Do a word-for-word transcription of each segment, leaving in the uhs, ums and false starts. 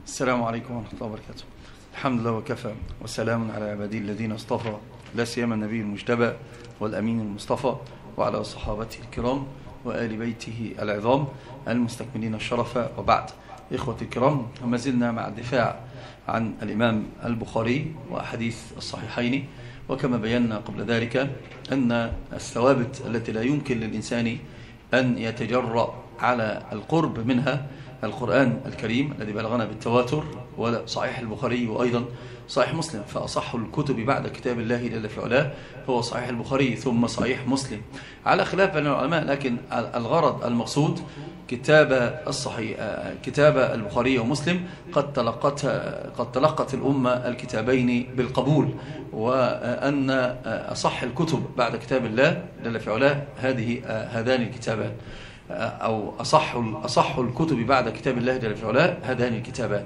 السلام عليكم ورحمة الله وبركاته. الحمد لله وكفى وسلام على عبادي الذين اصطفى، لا سيما النبي المجتبى والأمين المصطفى وعلى صحابته الكرام وآل بيته العظام المستكملين الشرف، وبعد. إخوة الكرام، وما زلنا مع الدفاع عن الإمام البخاري وأحاديث الصحيحين، وكما بينا قبل ذلك أن الثوابت التي لا يمكن للإنسان أن يتجرأ على القرب منها القرآن الكريم الذي بلغنا بالتواتر، وصحيح البخاري وأيضا صحيح مسلم، فأصح الكتب بعد كتاب الله جل في علاه هو صحيح البخاري ثم صحيح مسلم، على خلاف بين العلماء، لكن الغرض المقصود كتاب الصحيح كتاب البخاري ومسلم قد تلقت قد تلقت الأمة الكتابين بالقبول، وأن أصح الكتب بعد كتاب الله جل في علاه هذه هذان الكتابان، أو أصح أصح الكتب بعد كتاب الله جل في علاه هذان الكتابان.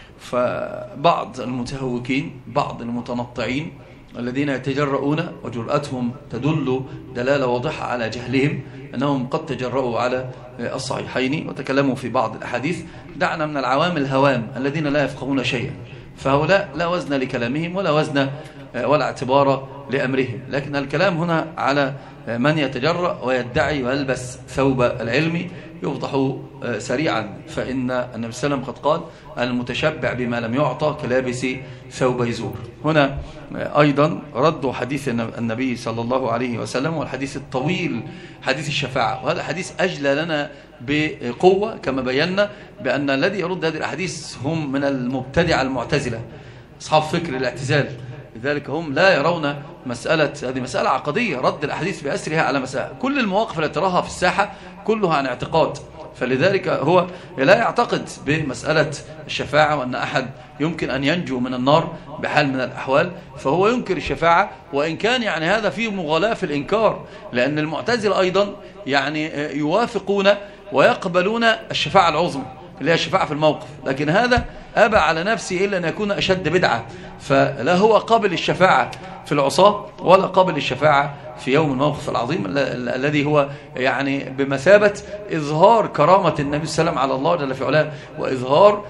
فبعض المتهوكين، بعض المتنطعين الذين يتجرؤون وجرأتهم تدل دلالة واضحة على جهلهم أنهم قد تجرؤوا على الصحيحين وتكلموا في بعض الأحاديث. دعنا من العوام الهوام الذين لا يفقهون شيئا، فهؤلاء لا وزن لكلامهم ولا وزن ولا اعتبار لأمرهم، لكن الكلام هنا على من يتجرأ ويدعي ويلبس ثوب العلم يفضح سريعا، فإن النبي صلى الله عليه وسلم قد قال: المتشبع بما لم يعطى كلابس ثوب يزور. هنا أيضا رد حديث النبي صلى الله عليه وسلم والحديث الطويل حديث الشفاعة، وهذا حديث أجلى لنا بقوة، كما بينا بأن الذي يرد هذه الأحاديث هم من المبتدع المعتزلة أصحاب فكر الاعتزال، لذلك هم لا يرون مسألة، هذه مسألة عقدية، رد الأحاديث بأسرها على مسألة. كل المواقف التي تراها في الساحة كلها عن اعتقاد، فلذلك هو لا يعتقد بمسألة الشفاعة وأن أحد يمكن أن ينجو من النار بحال من الأحوال، فهو ينكر الشفاعة، وإن كان يعني هذا فيه مغالاة في الإنكار، لأن المعتزلة أيضا يعني يوافقون ويقبلون الشفاعة العظمى اللي هي الشفاعة في الموقف، لكن هذا أبى على نفسه إلا أن يكون أشد بدعة، فلا هو قابل الشفاعة في العصاة ولا قابل الشفاعة في يوم الموقف العظيم الذي هو يعني بمثابة إظهار كرامة النبي صلى الله عليه وسلم على الله جل في علاه، وإظهار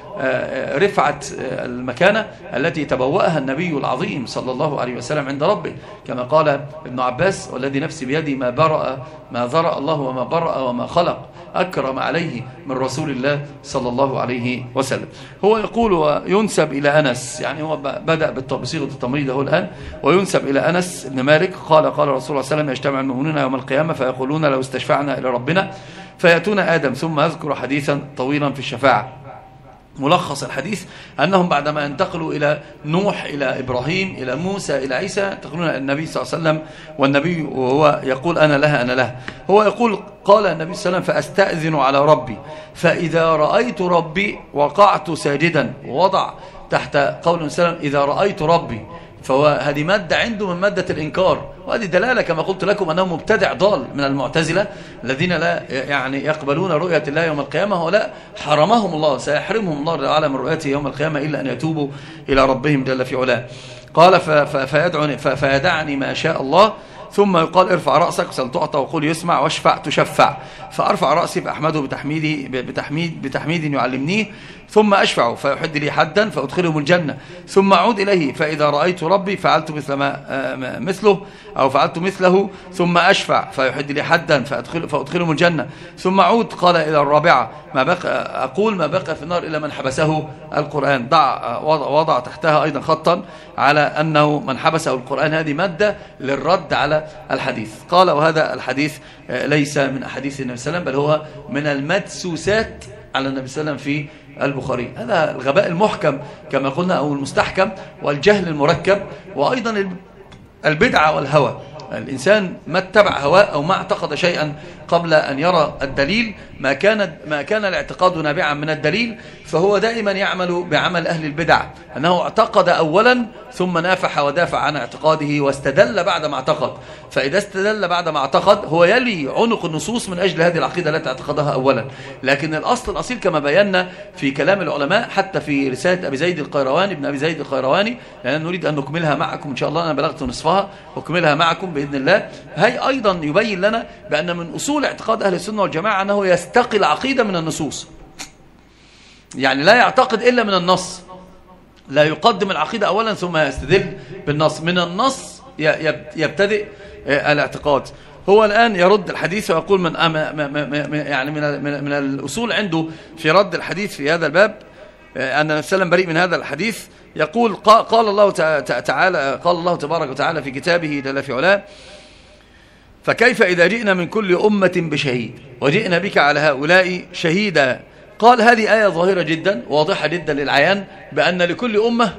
رفعة المكانة التي تبوأها النبي العظيم صلى الله عليه وسلم عند ربه، كما قال ابن عباس: والذي نفسي بيدي ما برأ ما ذرأ الله وما برأ وما خلق أكرم عليه من رسول الله صلى الله عليه وسلم. هو يقول وينسب إلى أنس، يعني هو بدأ بصيغة التمريض هو الآن، وينسب إلى أنس بن مالك قال: قال رسول الله صلى الله عليه وسلم: يجتمع المؤمنون يوم القيامة فيقولون لو استشفعنا إلى ربنا فيأتون آدم ثم يذكر حديثا طويلا في الشفاعة. ملخص الحديث أنهم بعدما انتقلوا إلى نوح إلى إبراهيم إلى موسى إلى عيسى ينتقلون إلى النبي صلى الله عليه وسلم، والنبي وهو يقول: أنا لها أنا لها. هو يقول: قال النبي صلى الله عليه وسلم: فأستأذن على ربي فإذا رأيت ربي وقعت ساجدا، ووضع تحت قول النبي صلى الله عليه وسلم: إذا رأيت ربي، فهو هذه مادة عنده من مادة الإنكار، وهذه دلالة كما قلت لكم أنه مبتدع ضال من المعتزلة الذين لا يعني يقبلون رؤية الله يوم القيامة، ولا حرمهم الله، سيحرمهم الله تعالى من رؤيته يوم القيامة إلا أن يتوبوا إلى ربهم جل في علاه. قال: فيدعني فيدعني ما شاء الله، ثم يقال: ارفع رأسك سلتعطى وقول يسمع واشفع تشفع، فأرفع رأسي فأحمده بتحميده بتحميد بتحميد يعلمنيه، ثم أشفع فيحد لي حدا فأدخلهم الجنة، ثم أعود إليه فإذا رأيت ربي فعلت مثل ما مثله أو فعلت مثله، ثم أشفع فيحد لي حدا فأدخل فأدخلهم الجنة، ثم أعود. قال: إلى الرابعة ما بقى أقول ما بقى في النار إلا من حبسه القرآن. ضع وضع, وضع تحتها أيضا خطا على أنه من حبسه القرآن، هذه مادة للرد على الحديث. قال: وهذا الحديث ليس من أحاديث النبي صلى الله عليه وسلم، بل هو من المدسوسات على النبي صلى الله عليه وسلم في البخاري. هذا الغباء المحكم كما قلنا، أو المستحكم، والجهل المركب، وأيضا البدعة والهوى. الإنسان ما اتبع هواه أو ما اعتقد شيئا قبل أن يرى الدليل، ما كان ما كان الاعتقاد نابعا من الدليل، فهو دائما يعمل بعمل أهل البدع، أنه اعتقد أولا ثم نافح ودافع عن اعتقاده واستدل بعد ما اعتقد، فإذا استدل بعد ما اعتقد هو يلي عنق النصوص من أجل هذه العقيدة التي اعتقدها أولا. لكن الأصل الأصيل كما بينا في كلام العلماء، حتى في رسالة أبي زيد القيرواني ابن أبي زيد القيرواني، لأن نريد أن نكملها معكم إن شاء الله، أنا بلغت نصفها أكملها معكم بإذن الله. هي أيضا يبين لنا بأن من أصول اعتقاد أهل السنة والجماعة أنه يستقي العقيدة من النصوص، يعني لا يعتقد إلا من النص، لا يقدم العقيدة أولا ثم يستدل بالنص، من النص يبتدئ الاعتقاد. هو الآن يرد الحديث ويقول من يعني من من الأصول عنده في رد الحديث في هذا الباب أن النبي صلى الله عليه وسلم بريء من هذا الحديث. يقول قال الله تعالى قال الله تبارك وتعالى في كتابه جل في علاه: فكيف إذا جئنا من كل أمة بشهيد وجئنا بك على هؤلاء شهيدا. قال هذه آية ظاهرة جدا واضحة جدا للعيان بأن لكل أمة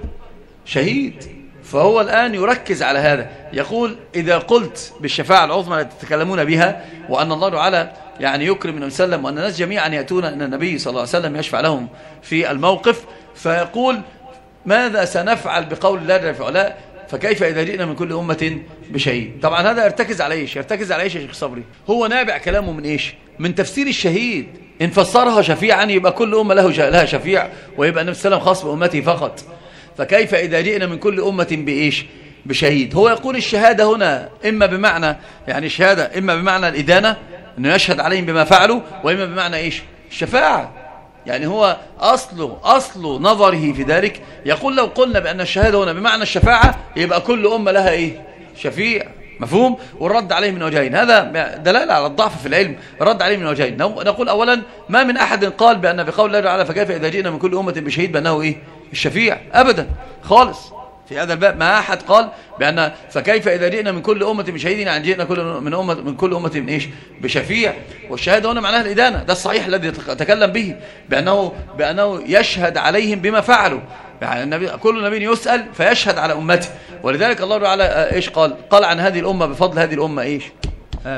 شهيد. فهو الآن يركز على هذا، يقول إذا قلت بالشفاعة العظمى التي تتكلمون بها وأن الله تعالى يعني يكرم النبي صلى الله عليه وسلم وأن الناس جميعا يأتون أن النبي صلى الله عليه وسلم يشفع لهم في الموقف، فيقول ماذا سنفعل بقول الله جل في علاه فكيف إذا جئنا من كل أمة بشهيد. طبعا هذا يرتكز على إيش؟ يرتكز على إيش يا شيخ صبري؟ هو نابع كلامه من إيش؟ من تفسير الشهيد. إن فسرها شفيعا يبقى كل أمة له لها شفيع ويبقى النبي صلى الله عليه وسلم خاص بأمته فقط. فكيف إذا جئنا من كل أمة بإيش؟ بشهيد. هو يقول الشهادة هنا إما بمعنى يعني الشهادة إما بمعنى الإدانة أنه يشهد عليهم بما فعلوا، وإما بمعنى إيش؟ الشفاعة. يعني هو أصله أصل نظره في ذلك يقول لو قلنا بأن الشهادة هنا بمعنى الشفاعة يبقى كل أمة لها إيه؟ شفيع. مفهوم؟ والرد عليه من وجهين، هذا دلالة على الضعف في العلم. الرد عليه من وجهين، نقول أولا ما من أحد قال بأن بقول الله تعالى فكيف إذا جئنا من كل أمة بشهيد بأنه إيه؟ الشفيع أبدا خالص. في هذا الباب ما أحد قال بأن فكيف إذا جئنا من كل أمة بشهيد يعني جئنا كل من أمة من كل أمة من إيش؟ بشفيع. والشهادة هنا معناها الإدانة، ده الصحيح الذي تكلم به بأنه بأنه يشهد عليهم بما فعلوا. يعني النبي كل نبي يسأل فيشهد على أمته، ولذلك الله تعالى إيش قال؟ قال عن هذه الأمة بفضل هذه الأمة إيش؟ ها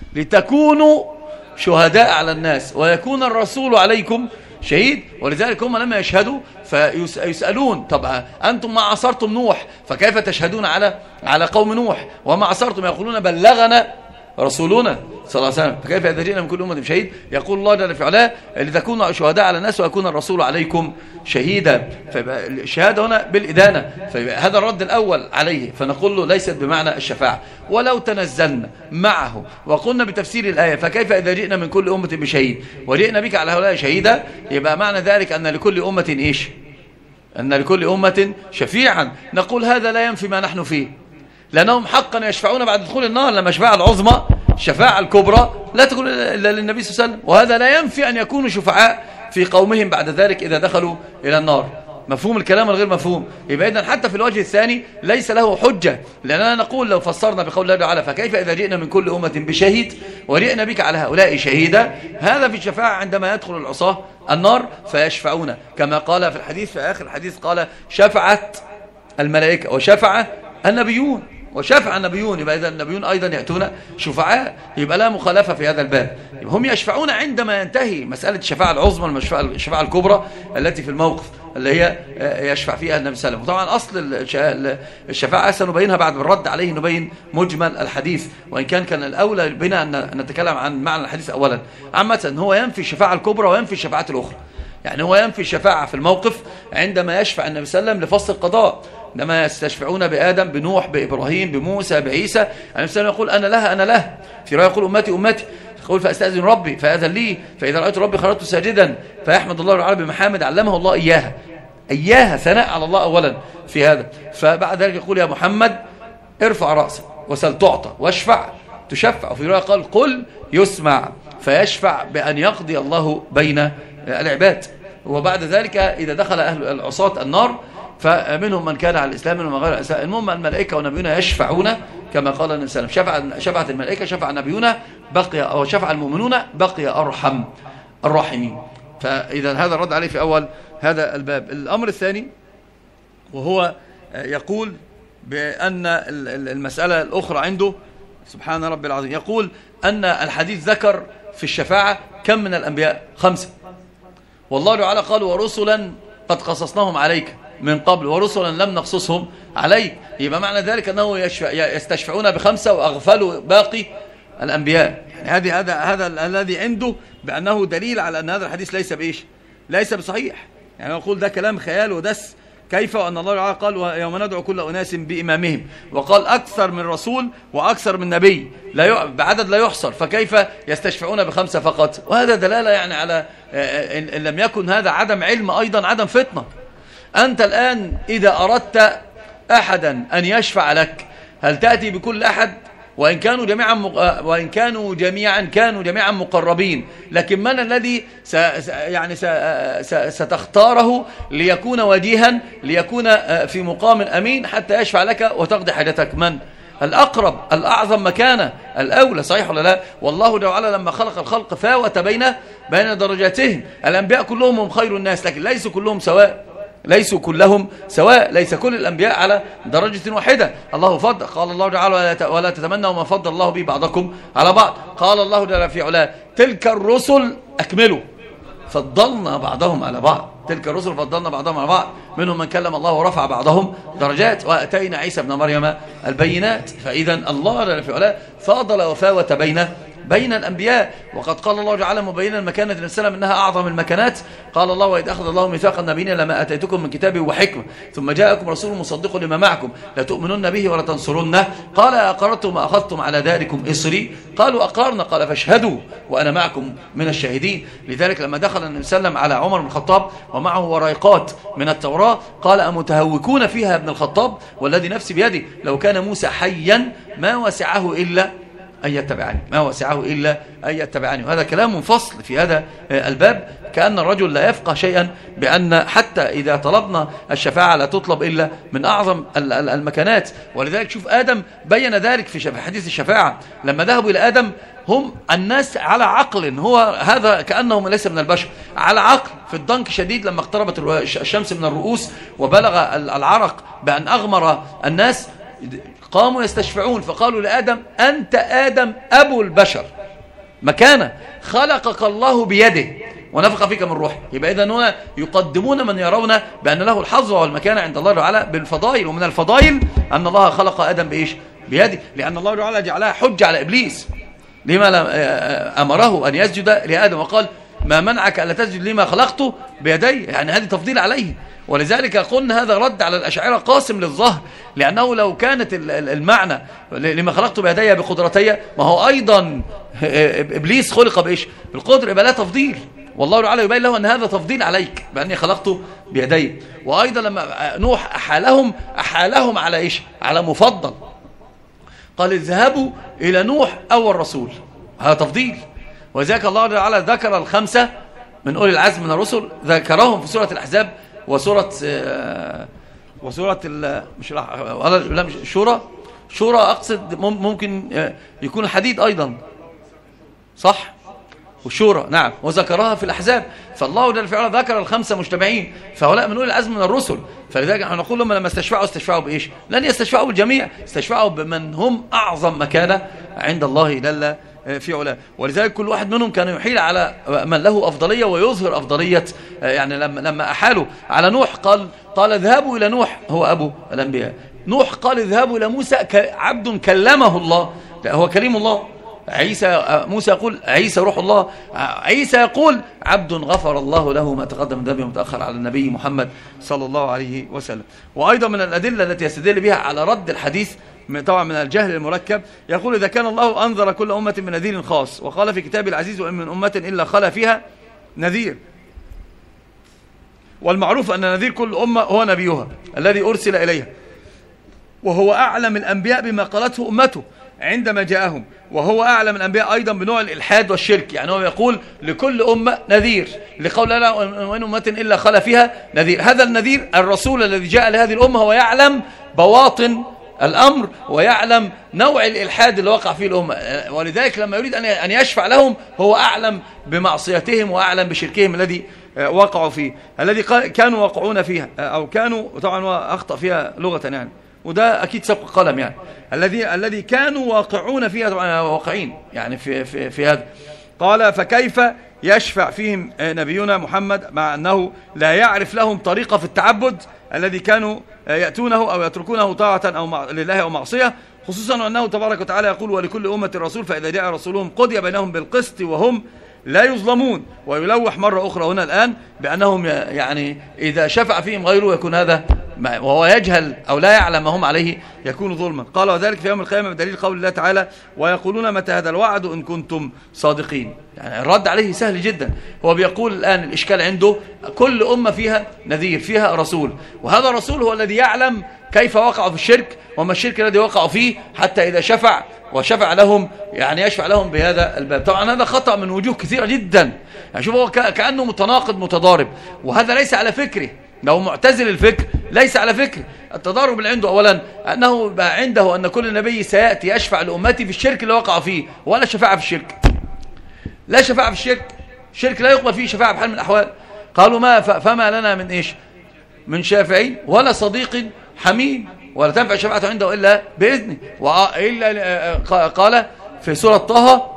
لتكونوا شهداء على الناس ويكون الرسول عليكم شهيد. ولذلك هم لما يشهدوا فيسألون طب أنتم ما عصرتم نوح فكيف تشهدون على على قوم نوح وما عصرتم؟ يقولون بلغنا رسولنا صلى الله عليه وسلم فكيف إذا جئنا من كل أمة بشهيد. يقول الله جل في علاه لتكونوا شهداء على الناس ويكون الرسول عليكم شهيدا. فالشهادة هنا بالإدانة، فهذا الرد الأول عليه. فنقول له ليست بمعنى الشفاعة. ولو تنزلنا معه وقلنا بتفسير الآية فكيف إذا جئنا من كل أمة بشهيد وجئنا بك على هؤلاء شهيدا يبقى معنى ذلك أن لكل أمة إيش؟ أن لكل أمة شفيعا. نقول هذا لا ينفي ما نحن فيه، لأنهم حقا يشفعون بعد دخول النار. لما الشفاعة العظمى الشفاعة الكبرى لا تكون إلا للنبي صلى الله عليه وسلم، وهذا لا ينفي أن يكونوا شفعاء في قومهم بعد ذلك إذا دخلوا إلى النار. مفهوم الكلام الغير مفهوم؟ يبقى إذن حتى في الوجه الثاني ليس له حجة، لأننا نقول لو فسرنا بقول الله تعالى فكيف إذا جئنا من كل أمة بشهيد وجئنا بك على هؤلاء شهيدا، هذا في الشفاعة عندما يدخل العصاة النار فيشفعون كما قال في الحديث في آخر الحديث قال شفعت الملائكة وشفع النبيون وشفع النبيون. يبقى إذا النبيون أيضا يأتون شفعاء، يبقى لا مخالفة في هذا الباب. يبقى هم يشفعون عندما ينتهي مسألة الشفاعة العظمى الشفاعة الكبرى التي في الموقف اللي هي يشفع فيها النبي صلى الله عليه وسلم. وطبعا أصل الشفاعة سنبينها بعد الرد عليه، نبين مجمل الحديث، وإن كان كان الأولى بنا أن نتكلم عن معنى الحديث أولا. عامة هو ينفي الشفاعة الكبرى وينفي الشفاعات الأخرى. يعني هو ينفي الشفاعة في الموقف عندما يشفع النبي صلى الله عليه وسلم لفصل القضاء، لما يستشفعون بآدم بنوح بإبراهيم بموسى بعيسى، النبي صلى الله عليه وسلم يقول أنا لها أنا له، في رواية يقول أمتي أمتي، يقول فأستأذن ربي فأذن لي، فإذا رأيت ربي خرجت ساجدا، فيحمد الله تعالى بمحامد علمه الله إياها إياها ثناء على الله أولا في هذا. فبعد ذلك يقول يا محمد ارفع رأسك وسل تعطى واشفع تشفع، وفي رواية قال قل يسمع، فيشفع بأن يقضي الله بين العباد. وبعد ذلك إذا دخل أهل العصاة النار فمنهم من كان على الإسلام ومن غير الإسلام. المهم الملائكة ونبينا يشفعون كما قال النبي صلى الله عليه وسلم شفع شفعت الملائكة شفع نبينا بقي أو شفع المؤمنون بقي أرحم الراحمين. فإذا هذا الرد عليه في أول هذا الباب. الأمر الثاني وهو يقول بأن المسألة الأخرى عنده سبحان ربي العظيم، يقول أن الحديث ذكر في الشفاعة كم من الأنبياء؟ خمسة، والله تعالى قال ورسلا قد قصصناهم عليك من قبل ورسلا لم نقصصهم عليك. يبقى معنى ذلك أنه يستشفعون بخمسة وأغفلوا باقي الأنبياء. يعني هذه هذا هذا الذي عنده بأنه دليل على أن هذا الحديث ليس بإيش؟ ليس بصحيح. يعني نقول ده كلام خيال ودس كيف وأن الله تعالى قال يوم ندعو كل أناس بإمامهم، وقال أكثر من رسول وأكثر من نبي لا ي... بعدد لا يحصر، فكيف يستشفعون بخمسة فقط؟ وهذا دلالة يعني على إن لم يكن هذا عدم علم أيضا عدم فطنة. أنت الآن إذا أردت أحدا أن يشفع لك هل تأتي بكل أحد؟ وإن كانوا جميعا مق... وإن كانوا جميعا كانوا جميعا مقربين، لكن من الذي س... يعني س... س... ستختاره ليكون وجيها، ليكون في مقام أمين حتى يشفع لك وتقضي حاجتك؟ من الأقرب الأعظم مكانة الأولى، صحيح ولا لا؟ والله جل وعلا لما خلق الخلق فاوت بين بين درجاتهم. الأنبياء كلهم هم خير الناس، لكن ليسوا كلهم سواء، ليسوا كلهم سواء، ليس كل الأنبياء على درجة واحدة. الله فضل، قال الله تعالى ولا تتمنوا ما فضل الله به بعضكم على بعض. قال الله جل في علاه تلك الرسل أكملوا فضلنا بعضهم على بعض، تلك الرسل فضلنا بعضهم على بعض، منهم من كلم الله ورفع بعضهم درجات، وأتينا عيسى ابن مريم البينات. فإذا الله جل في علاه فاضل وفاوت بين بين الأنبياء. وقد قال الله تعالى مبينا المكانة للسلام إنها أعظم المكانات. قال الله وإذ أخذ الله ميثاق النبيين لما أتيتكم من كتابه وحكمة ثم جاءكم رسول مصدق لما معكم لتؤمنن به ولا تنصرنه قال أقررتم وأخذتم على ذلكم إصري قالوا أقررنا قال فاشهدوا وأنا معكم من الشاهدين. لذلك لما دخل النبي صلى الله عليه وسلم على عمر بن الخطاب ومعه وريقات من التوراة قال أمتهوكون فيها ابن الخطاب والذي نفسي بيده لو كان موسى حيا ما وسعه إلا أن يتبعني، ما وسعه إلا أن يتبعني. وهذا كلام منفصل في هذا الباب، كأن الرجل لا يفقه شيئا بأن حتى إذا طلبنا الشفاعة لا تطلب إلا من أعظم المكانات. ولذلك شوف آدم بين ذلك في حديث الشفاعة لما ذهبوا إلى آدم، هم الناس على عقل، هو هذا كأنهم ليس من البشر، على عقل في الضنك شديد لما اقتربت الشمس من الرؤوس وبلغ العرق بأن أغمر الناس قاموا يستشفعون فقالوا لآدم أنت آدم أبو البشر مكانه خلقك الله بيده ونفخ فيك من روحه. يبقى إذن هنا يقدمون من يرون بأن له الحظ والمكانة عند الله تعالى بالفضائل، ومن الفضائل أن الله خلق آدم بإيش؟ بيده، لأن الله تعالى جعلها حجة على إبليس لما أمره أن يسجد لآدم وقال ما منعك ألا تسجد لما خلقته بيدي، يعني هذه تفضيل عليه. ولذلك قلنا هذا رد على الأشاعرة قاسم للظهر، لأنه لو كانت المعنى لما خلقت بيدي بقدرتي ما هو أيضا إبليس خلق بإيش؟ بالقدر، يبقى لا تفضيل، والله تعالى يبين له أن هذا تفضيل عليك بأني خلقته بيدي. وأيضا لما نوح أحالهم أحالهم على إيش؟ على مفضل، قال اذهبوا إلى نوح أول رسول، هذا تفضيل. وذلك الله تعالى ذكر الخمسة من أولي العزم من الرسل، ذكرهم في سورة الأحزاب وسورة وسورة مش لا مش شورى شورى أقصد ممكن يكون الحديد أيضا صح، والشورى نعم، وذكرها في الأحزاب. فالله جل وعلا ذكر الخمسة مجتمعين، فهؤلاء من أولي العزم من الرسل. فلذلك نحن نقول لهم لما استشفعوا استشفعوا بإيش؟ لن يستشفعوا بالجميع، استشفعوا بمن هم أعظم مكانة عند الله جل في علاه. ولذلك كل واحد منهم كان يحيل على من له أفضلية ويظهر أفضلية. يعني لما لما أحالوا على نوح قال قال اذهبوا إلى نوح هو أبو الأنبياء، نوح قال اذهبوا إلى موسى عبد كلمه الله، هو كريم الله. عيسى موسى يقول عيسى روح الله، عيسى يقول عبد غفر الله له ما تقدم من ذنبه ومتأخر على النبي محمد صلى الله عليه وسلم. وأيضا من الأدلة التي يستدل بها على رد الحديث طبعا من الجهل المركب، يقول إذا كان الله أنذر كل أمة من نذير خاص وقال في كتاب العزيز وإن من أمة إلا خلا فيها نذير، والمعروف أن نذير كل أمة هو نبيها الذي أرسل إليها، وهو أعلم الأنبياء بما قالته أمته عندما جاءهم، وهو أعلم الأنبياء أيضا بنوع الإلحاد والشرك. يعني هو يقول لكل أمة نذير لقول لا وإن أمة إلا خلا فيها نذير. هذا النذير الرسول الذي جاء لهذه الأمة هو يعلم بواطن الأمر ويعلم نوع الإلحاد اللي وقع فيه الأمة، ولذلك لما يريد أن يشفع لهم هو أعلم بمعصيتهم وأعلم بشركهم الذي وقعوا فيه، الذي كانوا واقعون فيها، أو كانوا طبعا هو أخطأ فيها لغة يعني، وده أكيد سبق قلم يعني، الذي الذي كانوا واقعون فيها طبعا واقعين يعني في في في هذا. قال فكيف يشفع فيهم نبينا محمد مع أنه لا يعرف لهم طريقة في التعبد الذي كانوا يأتونه أو يتركونه طاعة أو لله أو معصية، خصوصا أنه تبارك وتعالى يقول ولكل أمة رسول فإذا جاء رسولهم قضي بينهم بالقسط وهم لا يظلمون. ويلوح مرة أخرى هنا الآن بأنهم يعني إذا شفع فيهم غيره يكون هذا وهو يجهل أو لا يعلم ما هم عليه يكون ظلما. قال وذلك في يوم القيامة بدليل قول الله تعالى ويقولون متى هذا الوعد إن كنتم صادقين. يعني الرد عليه سهل جدا. هو بيقول الآن الإشكال عنده كل أمة فيها نذير، فيها رسول، وهذا الرسول هو الذي يعلم كيف وقعوا في الشرك وما الشرك الذي وقعوا فيه، حتى إذا شفع وشفع لهم يعني يشفع لهم بهذا الباب. طبعا هذا خطأ من وجوه كثيرة جدا. يعني شوف هو كأنه متناقض متضارب، وهذا ليس على فكره. لو معتزل الفكر ليس على فكره. التضارب اللي عنده أولا أنه بقى عنده أن كل نبي سيأتي يشفع لأمتي في الشرك اللي وقع فيه، ولا شفاعة في الشرك. لا شفاعة في الشرك، الشرك لا يقبل فيه شفاعة بحال من الأحوال. قالوا ما فما لنا من إيش؟ من شافعين ولا صديق حميم، ولا تنفع شفاعته عنده إلا بإذنه. وإلا قال في سورة طه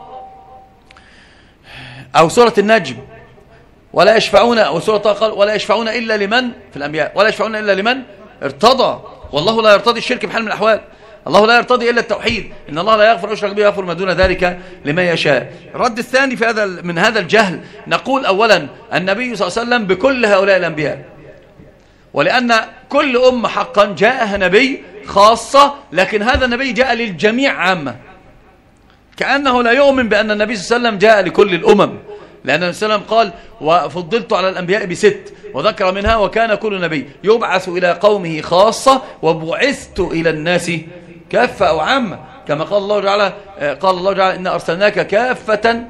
أو سورة النجم ولا يشفعون، أو سورة طه قال ولا يشفعون إلا لمن في الأنبياء ولا يشفعون إلا لمن ارتضى، والله لا يرتضي الشرك بحال من الأحوال. الله لا يرتضي إلا التوحيد، إن الله لا يغفر يشرك به ويغفر ما دون ذلك لمن يشاء. الرد الثاني في هذا من هذا الجهل، نقول أولا النبي صلى الله عليه وسلم بكل هؤلاء الأنبياء، ولأن كل أمة حقا جاءها نبي خاصة، لكن هذا النبي جاء للجميع عامة. كأنه لا يؤمن بأن النبي صلى الله عليه وسلم جاء لكل الأمم، لأن النبي صلى الله عليه وسلم قال وفضلت على الأنبياء بست، وذكر منها وكان كل نبي يبعث إلى قومه خاصة وبعثت إلى الناس كافة أو عامة، كما قال الله تعالى قال الله تعالى إن أرسلناك كافة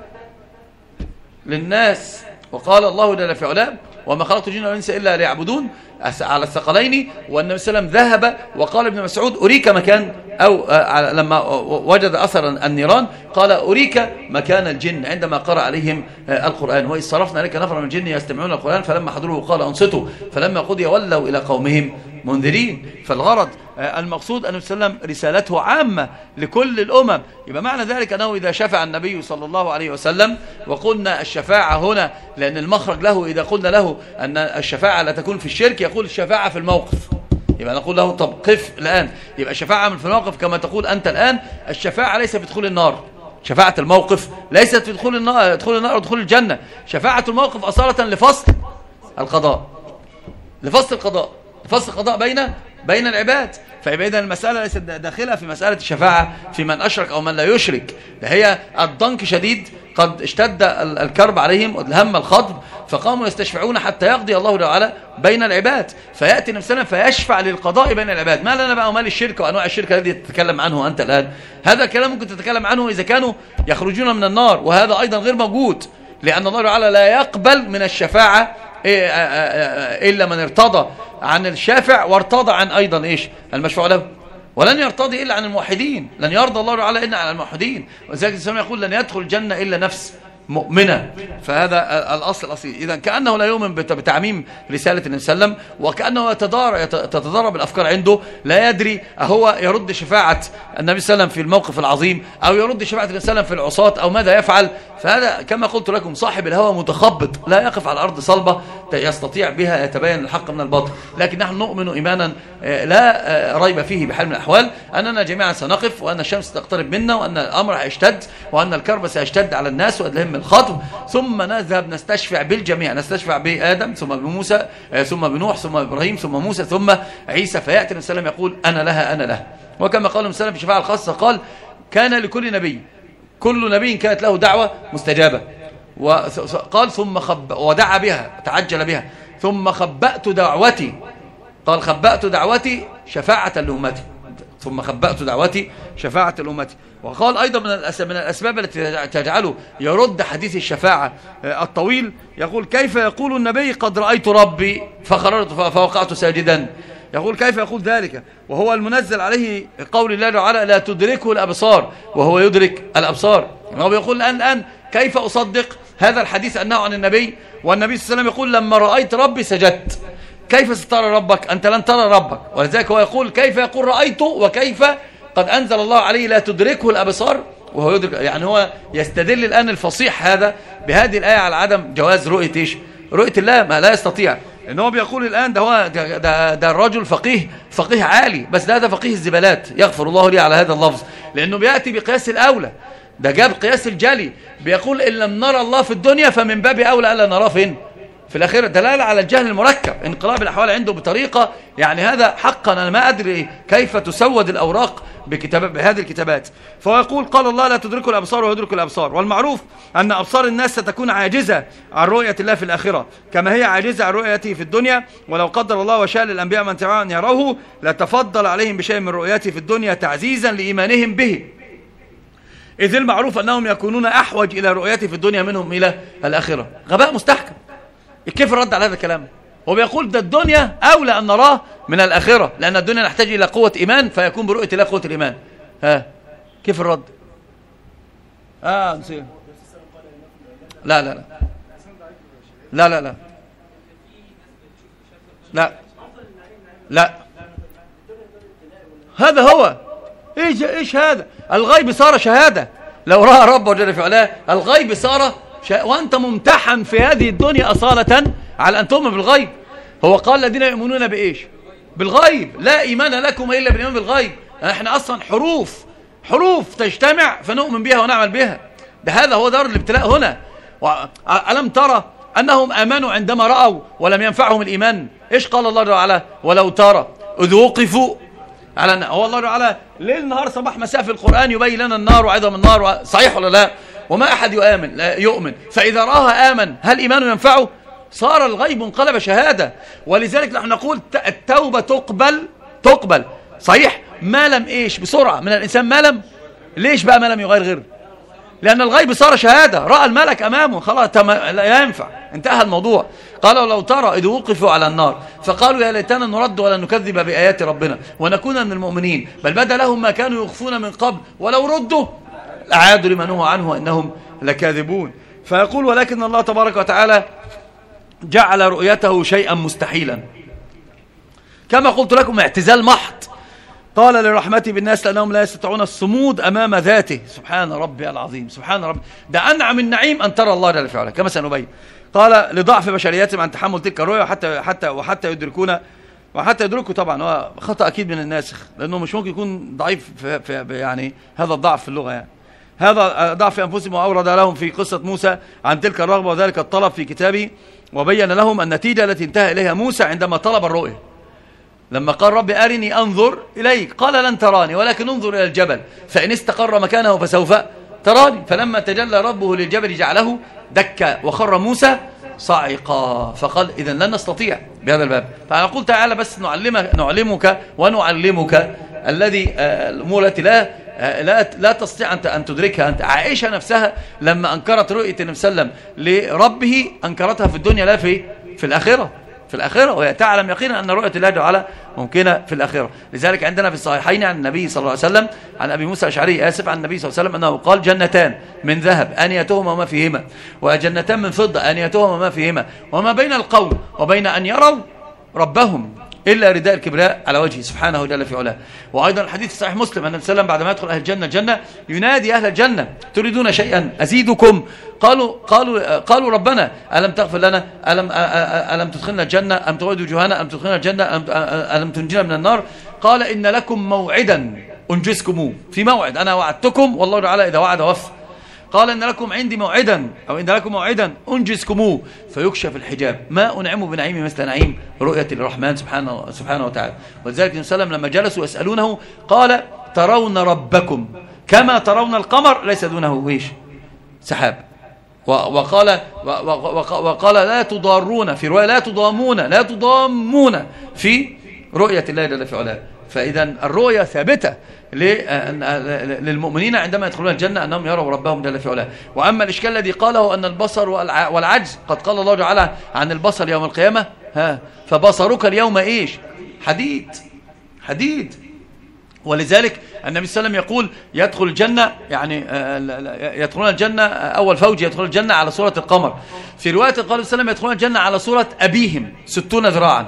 للناس، وقال الله جل في علاه وما خلقت الجن والإنس إلا ليعبدون على الثقلين. والنبي صلى الله عليه وسلم ذهب وقال ابن مسعود أريك مكان، أو لما وجد أثر النيران قال أريك مكان الجن عندما قرأ عليهم القرآن، وإذ صرفنا لك نفر من الجن يستمعون القرآن فلما حضروه قال أنصتوا فلما قضي ولوا إلى قومهم منذرين. فالغرض المقصود أن وسلم رسالته عامة لكل الأمم. يبقى معنى ذلك أنه إذا شفع النبي صلى الله عليه وسلم، وقلنا الشفاعة هنا لأن المخرج له إذا قلنا له أن الشفاعة لا تكون في الشرك يقول الشفاعة في الموقف، يبقى نقول له طب قف الآن، يبقى الشفاعة في الموقف كما تقول أنت الآن. الشفاعة ليس في دخول النار، شفاعة الموقف ليست في دخول النار دخول النار ودخول الجنة. شفاعة الموقف أصالة لفصل القضاء، لفصل القضاء لفصل القضاء بين بين العباد. فيبقى إذن المسألة ليست داخلة في مسألة الشفاعة في من أشرك أو من لا يشرك، هي الضنك شديد، قد اشتد الكرب عليهم والهم الخضب، فقاموا يستشفعون حتى يقضي الله تعالى بين العباد. فيأتي النبي صلى الله عليه وسلم فيشفع للقضاء بين العباد. ما لنا بقى ومال الشرك وأنواع الشرك الذي تتكلم عنه أنت الآن؟ هذا الكلام ممكن تتكلم عنه إذا كانوا يخرجون من النار، وهذا أيضا غير موجود، لأن الله تعالى لا يقبل من الشفاعة إلا من ارتضى عن الشافع وارتضى عن أيضا إيش المشفوع له، ولن يرتضي إلا عن الموحدين، لن يرضى الله تعالى إلا عن الموحدين. وذلك الإسلام يقول لن يدخل الجنة إلا نفس مؤمنة. فهذا الأصل الأصيل. إذن كأنه لا يؤمن بتعميم رسالة النبي صلى الله عليه وسلم، وكأنه تتضارب الأفكار عنده، لا يدري أهو يرد شفاعة النبي صلى الله عليه وسلم في الموقف العظيم أو يرد شفاعة النبي صلى الله عليه وسلم في العصاة أو ماذا يفعل. فهذا كما قلت لكم صاحب الهوى متخبط، لا يقف على الأرض صلبة يستطيع بها يتبين الحق من الباطل. لكن نحن نؤمن إيمانا لا ريب فيه بحال من الأحوال أننا جميعا سنقف، وأن الشمس تقترب منا، وأن الأمر هيشتد، وأن الكرب سيشتد على الناس والهم الخطب، ثم نذهب نستشفع بالجميع، نستشفع بآدم ثم بموسى ثم بنوح ثم إبراهيم ثم موسى ثم عيسى. فيأتي النبي صلى الله عليه وسلم يقول أنا لها أنا لها. وكما قال النبي صلى الله عليه وسلم في الشفاعة الخاصة قال كان لكل نبي كل نبي كانت له دعوة مستجابة، وقال ثم خب ودعا بها تعجل بها ثم خبأت دعوتي، قال خبأت دعوتي شفاعة لأمتي، ثم خبأت دعوتي شفاعة لأمتي. وقال أيضا من من الأسباب التي تجعله يرد حديث الشفاعة الطويل، يقول كيف يقول النبي قد رأيت ربي فخررت فوقعت ساجدا، يقول كيف يقول ذلك وهو المنزل عليه قول الله تعالى لا تدركه الأبصار وهو يدرك الأبصار. هو بيقول الآن الآن كيف أصدق هذا الحديث أنه عن النبي، والنبي صلى الله عليه وسلم يقول لما رأيت ربي سجدت. كيف سترى ربك؟ أنت لن ترى ربك. ولذلك هو يقول كيف يقول رأيته، وكيف قد أنزل الله عليه لا تدركه الأبصار وهو يدرك. يعني هو يستدل الآن الفصيح هذا بهذه الآية على عدم جواز رؤية إيش؟ رؤية الله، ما لا يستطيع. إن هو بيقول الآن ده هو ده, ده, ده الرجل فقيه فقيه عالي، بس ده ده فقيه الزبالات، يغفر الله لي على هذا اللفظ، لأنه بيأتي بقياس الأولى، ده جاب قياس الجلي، بيقول إن لم نرى الله في الدنيا فمن باب أولى ألا نراه فين؟ في الآخرة، دلالة على الجهل المركب، انقلاب الأحوال عنده بطريقة يعني هذا حقا أنا ما أدري كيف تسود الأوراق بكتاب بهذه الكتابات. فهو يقول قال الله لا تدرك الأبصار ويدرك الأبصار، والمعروف أن أبصار الناس ستكون عاجزة عن رؤية الله في الآخرة كما هي عاجزة عن رؤيته في الدنيا، ولو قدر الله وشاء للأنبياء من تبعهم أن يروه لتفضل عليهم بشيء من رؤيته في الدنيا تعزيزا لإيمانهم به، إذ المعروف أنهم يكونون أحوج إلى رؤيته في الدنيا منهم إلى الآخرة. غباء مستحكم. كيف الرد على هذا الكلام؟ هو بيقول ده الدنيا أولى أن نراه من الآخرة، لأن الدنيا نحتاج إلى قوة إيمان فيكون برؤية الله قوة الإيمان. ها كيف الرد؟ آه نسير. لا لا لا لا لا لا لا لا هذا هو. إيش إيش هذا؟ الغيب صار شهادة. لو رأى ربه جل في علاه الغيب صار شهادة، وأنت ممتحن في هذه الدنيا أصالة على أن تؤمن بالغيب. هو قال الذين يؤمنون بإيش؟ بالغيب. لا إيمان لكم إلا بالإيمان بالغيب. احنا أصلا حروف حروف تجتمع فنؤمن بها ونعمل بها. ده هذا هو دار الابتلاء هنا. ألم ترى أنهم آمنوا عندما رأوا ولم ينفعهم الإيمان؟ إيش قال الله تعالى؟ ولو ترى إذ وقفوا على هو الله تعالى ليل نهار صباح مساء في القرآن يبين لنا النار وعظم النار، صحيح ولا لا؟ وما أحد يؤمن لا يؤمن، فإذا رآها آمن. هل إيمانه ينفعه؟ صار الغيب انقلب شهادة. ولذلك نحن نقول التوبة تقبل تقبل صحيح ما لم إيش بسرعة من الإنسان ما لم. ليش بقى ما لم يغير غير؟ لأن الغيب صار شهادة. رأى الملك أمامه خلاص لا ينفع، انتهى الموضوع. قالوا لو ترى إذ وقفوا على النار فقالوا يا ليتنا نرد ولا نكذب بآيات ربنا ونكون من المؤمنين بل بدا لهم ما كانوا يخفون من قبل ولو ردوا أعادوا لما نهوا عنه إنهم لكاذبون. فيقول ولكن الله تبارك وتعالى جعل رؤيته شيئا مستحيلا، كما قلت لكم اعتزال محض. قال لرحمتي بالناس لأنهم لا يستطيعون الصمود أمام ذاته. سبحان ربي العظيم، سبحان ربي. ده أنعم النعيم أن ترى الله جل في علاه كما سنبين. قال لضعف بشرياتهم عن تحمل تلك الرؤيا وحتى حتى وحتى يدركون وحتى يدركوا. طبعا هو خطأ أكيد من الناسخ، لأنه مش ممكن يكون ضعيف في, في يعني هذا الضعف في اللغة، يعني هذا ضعف في أنفسهم. وأورد لهم في قصة موسى عن تلك الرغبة وذلك الطلب في كتابه، وبين لهم النتيجة التي انتهى إليها موسى عندما طلب الرؤيا. لما قال ربي أرني أنظر إليك قال لن تراني ولكن انظر إلى الجبل فإن استقر مكانه فسوف تراني. فلما تجلى ربه للجبل جعله دكا وخر موسى صاعقا، فقال إذن لن نستطيع بهذا الباب. فنقول تعالى بس نعلمك نعلمك ونعلمك الذي الأمور التي لا لا لا تستطيع أن تدركها أنت. عائشة نفسها لما أنكرت رؤية النبي صلى الله عليه وسلم لربه أنكرتها في الدنيا لا في في الآخرة في الآخرة، وهي تعلم يقينا أن رؤية الله تعالى ممكنة في الآخرة. لذلك عندنا في الصحيحين عن النبي صلى الله عليه وسلم عن أبي موسى الأشعري آسف عن النبي صلى الله عليه وسلم أنه قال جنتان من ذهب آنيتهما وما فيهما وجنتان من فضة آنيتهما وما فيهما وما بين القوم وبين أن يروا ربهم إلا رداء الكبراء على وجهه سبحانه جل في علاه. وأيضا الحديث صحيح مسلم أن النبي صلى الله عليه وسلم بعد ما يدخل أهل الجنة الجنة ينادي أهل الجنة تريدون شيئا أزيدكم؟ قالوا قالوا قالوا ربنا ألم تغفر لنا ألم ألم تدخلنا الجنة أم تغيد وجوهنا أم تدخلنا الجنة أم ألم تنجينا من النار؟ قال إن لكم موعدا أنجزكموه. في موعد أنا وعدتكم والله تعالى إذا وعد وفى. قال إن لكم عندي موعدا أو إن لكم موعدا أنجزكموه فيكشف الحجاب ما أنعمه بنعيم مثل نعيم رؤية الرحمن سبحانه سبحانه وتعالى. ولذلك النبي صلى الله عليه وسلم لما جلسوا يسألونه قال ترون ربكم كما ترون القمر ليس دونه ايش سحاب. وقال وقال لا تضارون في رواية لا تضامون لا تضامون في رؤية الله جل في علاه. فإذا الرؤية ثابتة للمؤمنين عندما يدخلون الجنة أنهم يروا ربهم جل في علاه. وأما الإشكال الذي قاله أن البصر والعجز قد قال الله تعالى عن البصر يوم القيامة ها فبصرك اليوم إيش حديد حديد. ولذلك النبي صلى الله عليه وسلم يقول يدخل الجنة يعني يدخلون الجنة أول فوج يدخل الجنة على صورة القمر. في رواية قال صلى الله عليه وسلم يدخلون الجنة على صورة أبيهم ستون ذراعا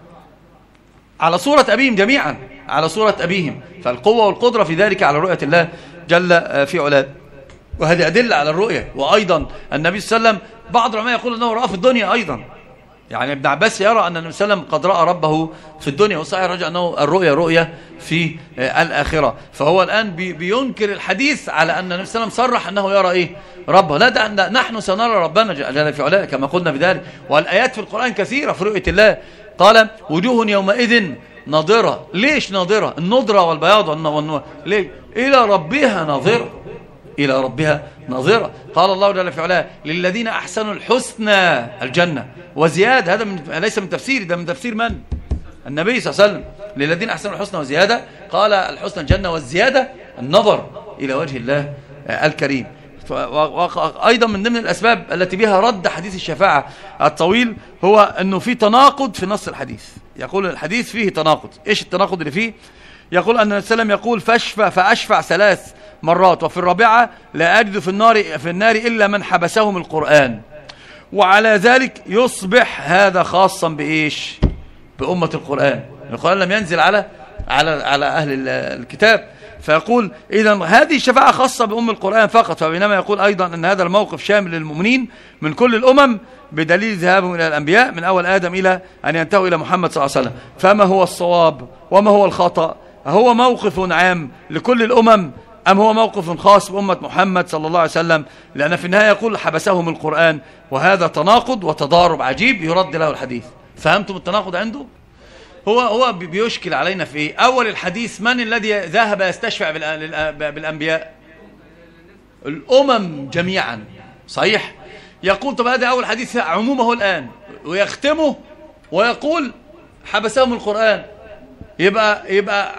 على صورة أبيهم جميعا على صورة أبيهم. فالقوة والقدرة في ذلك على رؤية الله جل في علاه. وهذه أدلة على الرؤية. وأيضا النبي صلى الله عليه وسلم بعض العلماء يقول أنه رأى في الدنيا أيضا يعني ابن عباس يرى أن النبي صلى الله عليه وسلم قد رأى ربه في الدنيا، وصحيح الرجل أنه الرؤيا رؤيا في الآخرة. فهو الآن بينكر الحديث على أن النبي صلى الله عليه وسلم صرح أنه يرى إيه ربه. لا ده نحن سنرى ربنا جل في علاه كما قلنا بذلك. والآيات في القرآن كثيرة في رؤية الله. قال وجوه يومئذ ناظرة. ليش ناظرة؟ النضرة والبياض والنور. ليه؟ إلى ربها ناظرة، إلى ربها ناظرة. قال الله جل في علاه للذين أحسنوا الحسنى الجنة وزيادة. هذا من ليس من تفسير، ده من تفسير من؟ النبي صلى الله عليه وسلم. للذين أحسنوا الحسنى وزيادة. قال الحسنى الجنة والزيادة النظر إلى وجه الله الكريم. أيضا من ضمن الأسباب التي بها رد حديث الشفاعة الطويل هو أنه في تناقض في نص الحديث. يقول الحديث فيه تناقض. إيش التناقض اللي فيه؟ يقول أن النبي صلى الله عليه وسلم يقول فاشفع فأشفع ثلاث مرات وفي الرابعة لا أجد في النار في النار إلا من حبسهم القرآن. وعلى ذلك يصبح هذا خاصا بإيش؟ بأمة القرآن. القرآن لم ينزل على على على أهل الكتاب. فيقول إذا هذه الشفاعة خاصة بأم القرآن فقط. فبينما يقول أيضا أن هذا الموقف شامل للمؤمنين من كل الأمم بدليل ذهابهم إلى الأنبياء من أول آدم إلى أن ينتهوا إلى محمد صلى الله عليه وسلم. فما هو الصواب وما هو الخطأ؟ هو موقف عام لكل الأمم أم هو موقف خاص بأمة محمد صلى الله عليه وسلم؟ لأن في النهاية يقول حبسهم القرآن، وهذا تناقض وتضارب عجيب يرد له الحديث. فهمتم التناقض عنده؟ هو هو بيشكل علينا في إيه؟ أول الحديث من الذي ذهب يستشفع بالأنبياء؟ الأمم جميعا. صحيح؟ يقول طب هذا أول حديث عمومه الآن، ويختمه ويقول حبسهم القرآن. يبقى يبقى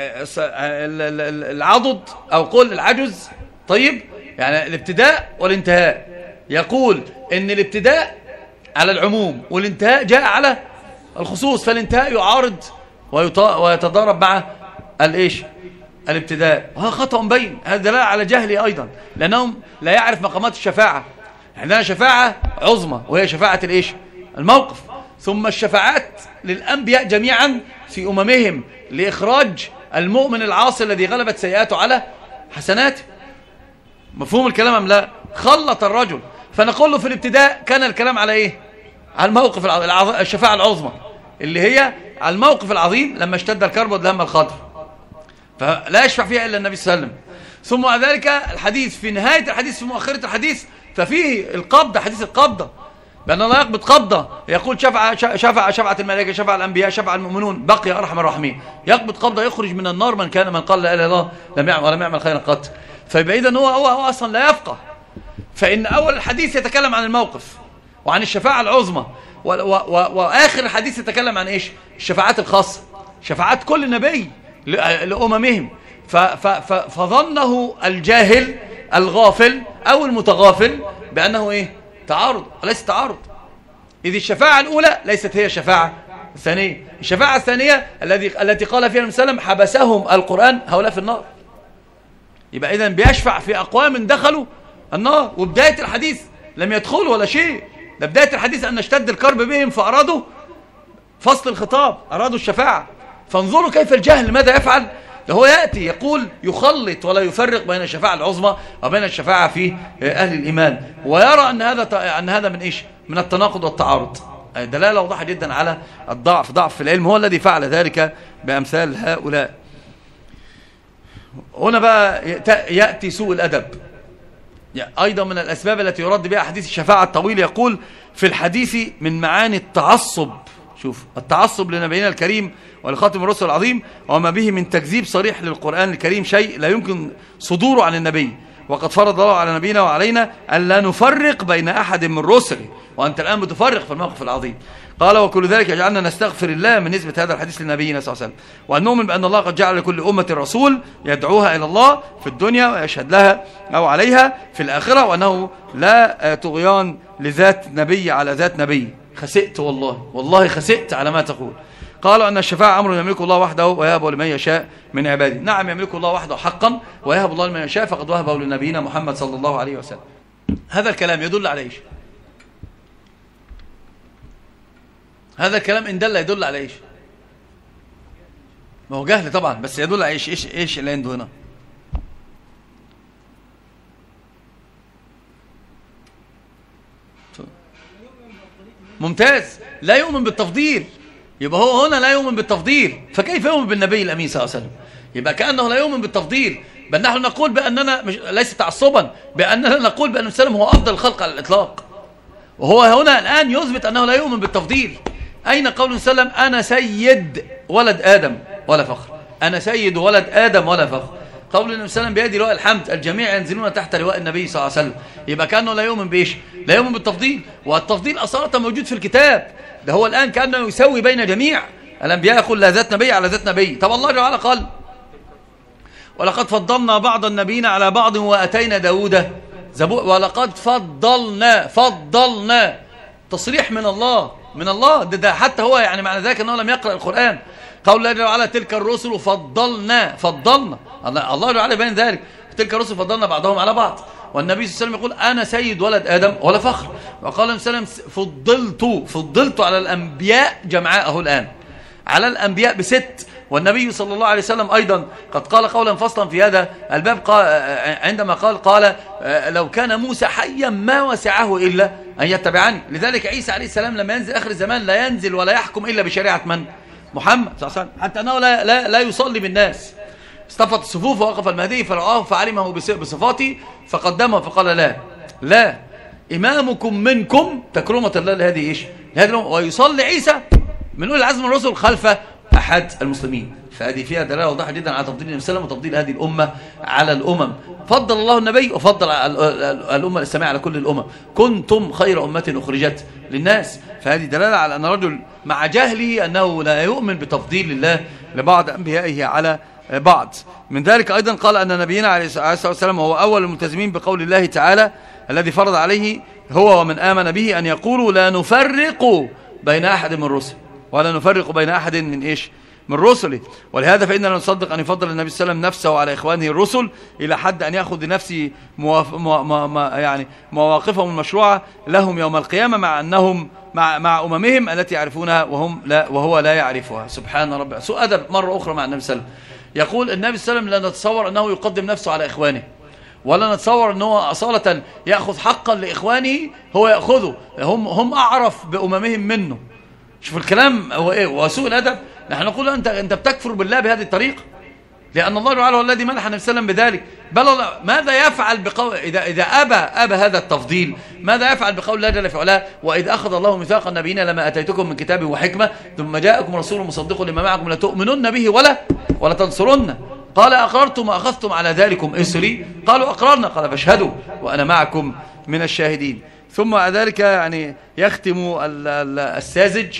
العضد أو قول العجز. طيب يعني الابتداء والانتهاء. يقول إن الابتداء على العموم والانتهاء جاء على الخصوص، فالانتهاء يعارض ويتضارب مع الإيش؟ الابتداء. وهذا خطأ مبين. هذا دلالة على جهله أيضا، لأنهم لا يعرف مقامات الشفاعة. عندنا شفاعة عظمى وهي شفاعة الإيش؟ الموقف. ثم الشفاعات للأنبياء جميعا في أممهم لإخراج المؤمن العاصي الذي غلبت سيئاته على حسناته. مفهوم الكلام أم لا؟ خلط الرجل. فنقول له في الابتداء كان الكلام على إيه؟ على الموقف العظ... الشفاعة العظمى اللي هي على الموقف العظيم لما اشتد الكرب والهم الخضر، فلا يشفع فيها إلا النبي صلى الله عليه وسلم. ثم بعد ذلك الحديث في نهاية الحديث في مؤخرة الحديث ففيه القبضة، حديث القبضة، بأن الله يقبض قبضة. يقول شفع شفع شفعة الملائكة، شفع الأنبياء، شفع المؤمنون، بقي أرحم الراحمين. يقبض قبضة يخرج من النار من كان من قال لا إله إلا الله لم يعمل ولم يعمل خيرا قط. فإذا هو هو هو أصلا لا يفقه. فإن أول الحديث يتكلم عن الموقف وعن الشفاعة العظمى، وآخر الحديث يتكلم عن إيش؟ الشفاعات الخاصة، شفاعات كل نبي لأممهم. فظنه الجاهل الغافل أو المتغافل بأنه إيه؟ تعارض. وليس تعارض، إذ الشفاعة الأولى ليست هي الشفاعة الثانية. الشفاعة الثانية الذي التي قال فيها النبي صلى الله عليه وسلم حبسهم القرآن هؤلاء في النار. يبقى إذن بيشفع في أقوام دخلوا النار، وبداية الحديث لم يدخلوا ولا شيء. ده بداية الحديث أن اشتد الكرب بهم فأرادوا فصل الخطاب، أرادوا الشفاعة. فانظروا كيف الجهل ماذا يفعل. ده هو يأتي يقول يخلط ولا يفرق بين الشفاعة العظمى وبين الشفاعة في أهل الإيمان، ويرى أن هذا أن هذا من إيش؟ من التناقض والتعارض. دلالة واضحة جدا على الضعف، ضعف في العلم، هو الذي فعل ذلك بأمثال هؤلاء. هنا بقى يأتي سوء الأدب أيضا من الأسباب التي يرد بها حديث الشفاعة الطويل. يقول في الحديث من معاني التعصب، شوف التعصب لنبينا الكريم ولخاتم الرسل العظيم، وما به من تكذيب صريح للقرآن الكريم، شيء لا يمكن صدوره عن النبي. وقد فرض الله على نبينا وعلينا أن لا نفرق بين أحد من رسله، وأنت الآن بتفرق في الموقف العظيم. قال وكل ذلك يجعلنا نستغفر الله من نسبة هذا الحديث لنبينا صلى الله عليه وسلم، وأن نؤمن بأن الله قد جعل لكل أمة رسول يدعوها إلى الله في الدنيا ويشهد لها أو عليها في الآخرة، وأنه لا طغيان لذات نبي على ذات نبي. خسئت والله والله خسئت على ما تقول. قالوا أن الشفاعة أمر يملكه الله وحده ويهبه لمن يشاء من عباده. نعم يملكه الله وحده حقا، ويهب الله لمن يشاء، فقد وهبه لنبينا محمد صلى الله عليه وسلم. هذا الكلام يدل على إيش؟ هذا الكلام إن دل يدل على إيش؟ ما هو جهل طبعا، بس يدل على إيش؟ إيش إيش اللي عنده هنا؟ ممتاز، لا يؤمن بالتفضيل، يبقى هو هنا لا يؤمن بالتفضيل، فكيف يؤمن بالنبي الأمين صلى الله عليه وسلم؟ يبقى كأنه لا يؤمن بالتفضيل، بل نحن نقول بأننا مش ليس تعصبا، بأننا نقول بأن السلام هو أفضل الخلق على الإطلاق، وهو هنا الآن يثبت أنه لا يؤمن بالتفضيل. أين قول سلم أنا سيد ولد آدم ولا فخر، أنا سيد ولد آدم ولا فخر. قول النبي صلى الله عليه وسلم بيدي لواء الحمد، الجميع ينزلون تحت لواء النبي صلى الله عليه وسلم. يبقى كأنه لا يؤمن بإيش؟ لا يؤمن بالتفضيل، والتفضيل أصالة موجود في الكتاب، ده هو الآن كأنه يسوي بين جميع الأنبياء، يقول لا ذات نبي على ذات نبي. طب الله تعالى قال ولقد فضلنا بعض النبيين على بعض وأتينا داود زبور، ولقد فضلنا فضلنا تصريح من الله من الله ده, ده حتى هو يعني معنى ذلك أنه لم يقرأ القرآن. قول الله تعالى تلك الرسل فضلنا فضلنا الله, الله تعالى بين ذلك، تلك الرسل فضلنا بعضهم على بعض. والنبي صلى الله عليه وسلم يقول أنا سيد ولد آدم ولا فخر. وقال النبي صلى الله عليه وسلم فضلت فضلت على الأنبياء جمعاءه الآن، على الأنبياء بست. والنبي صلى الله عليه وسلم أيضا قد قال قولا فصلا في هذا الباب، قال عندما قال قال لو كان موسى حيا ما وسعه إلا أن يتبعني. لذلك عيسى عليه السلام لما ينزل آخر الزمان لا ينزل ولا يحكم إلا بشريعة من؟ محمد صلى الله عليه وسلم، حتى أنه لا, لا, لا يصلي بالناس. اصطفت الصفوف ووقف المهدي فرآه فعلمه بصفاته فقدمه فقال لا لا إمامكم منكم تكرمة الله لهذه إيش؟ لهذه الأمة. ويصلي عيسى من أولي العزم الرسل خلف أحد المسلمين. فهذه فيها دلالة واضحة جدا على تفضيل النبي صلى الله عليه وسلم وتفضيل هذه الأمة على الأمم. فضل الله النبي وفضل الأمة الإسلامية على كل الأمم. كنتم خير أمة أخرجت للناس. فهذه دلالة على أن رجل مع جهله أنه لا يؤمن بتفضيل الله لبعض أنبيائه على بعض. من ذلك أيضا قال أن نبينا عليه الصلاة والسلام هو أول الملتزمين بقول الله تعالى الذي فرض عليه هو ومن آمن به أن يقولوا لا نفرق بين أحد من الرسل ولا نفرق بين أحد من إيش؟ من رسله. ولهذا فإننا نصدق أن يفضل النبي صلى الله عليه وسلم نفسه على إخوانه الرسل إلى حد أن يأخذ لنفسه مواف... مو... مو... يعني مواقفهم المشروعة لهم يوم القيامة مع أنهم مع, مع أممهم التي يعرفونها وهم لا وهو لا يعرفها. سبحان ربي. سوء أدب مرة أخرى مع النبي صلى الله عليه وسلم. يقول النبي صلى الله عليه وسلم لا نتصور أنه يقدم نفسه على إخوانه، ولا نتصور أنه أصالة يأخذ حقا لإخوانه هو يأخذه، هم, هم أعرف بأممهم منه. شوف الكلام هو إيه وسوء الأدب. نحن نقول أنت, أنت بتكفر بالله بهذه الطريقة، لأن الله تعالى هو الذي منح النبي صلى الله عليه وسلم بذلك. بل ماذا يفعل بقول إذا, إذا أبى, أبى هذا التفضيل؟ ماذا يفعل بقول الله جل في علاه وإذ أخذ الله ميثاق النبيين لما أتيتكم من كتاب وحكمة ثم جاءكم رسول مصدق لما معكم لتؤمنن به ولا ولا تنصرن. قال أقررتم وأخذتم على ذلكم إصري؟ قالوا أقررنا. قال فاشهدوا وأنا معكم من الشاهدين. ثم ذلك يعني يختم الساذج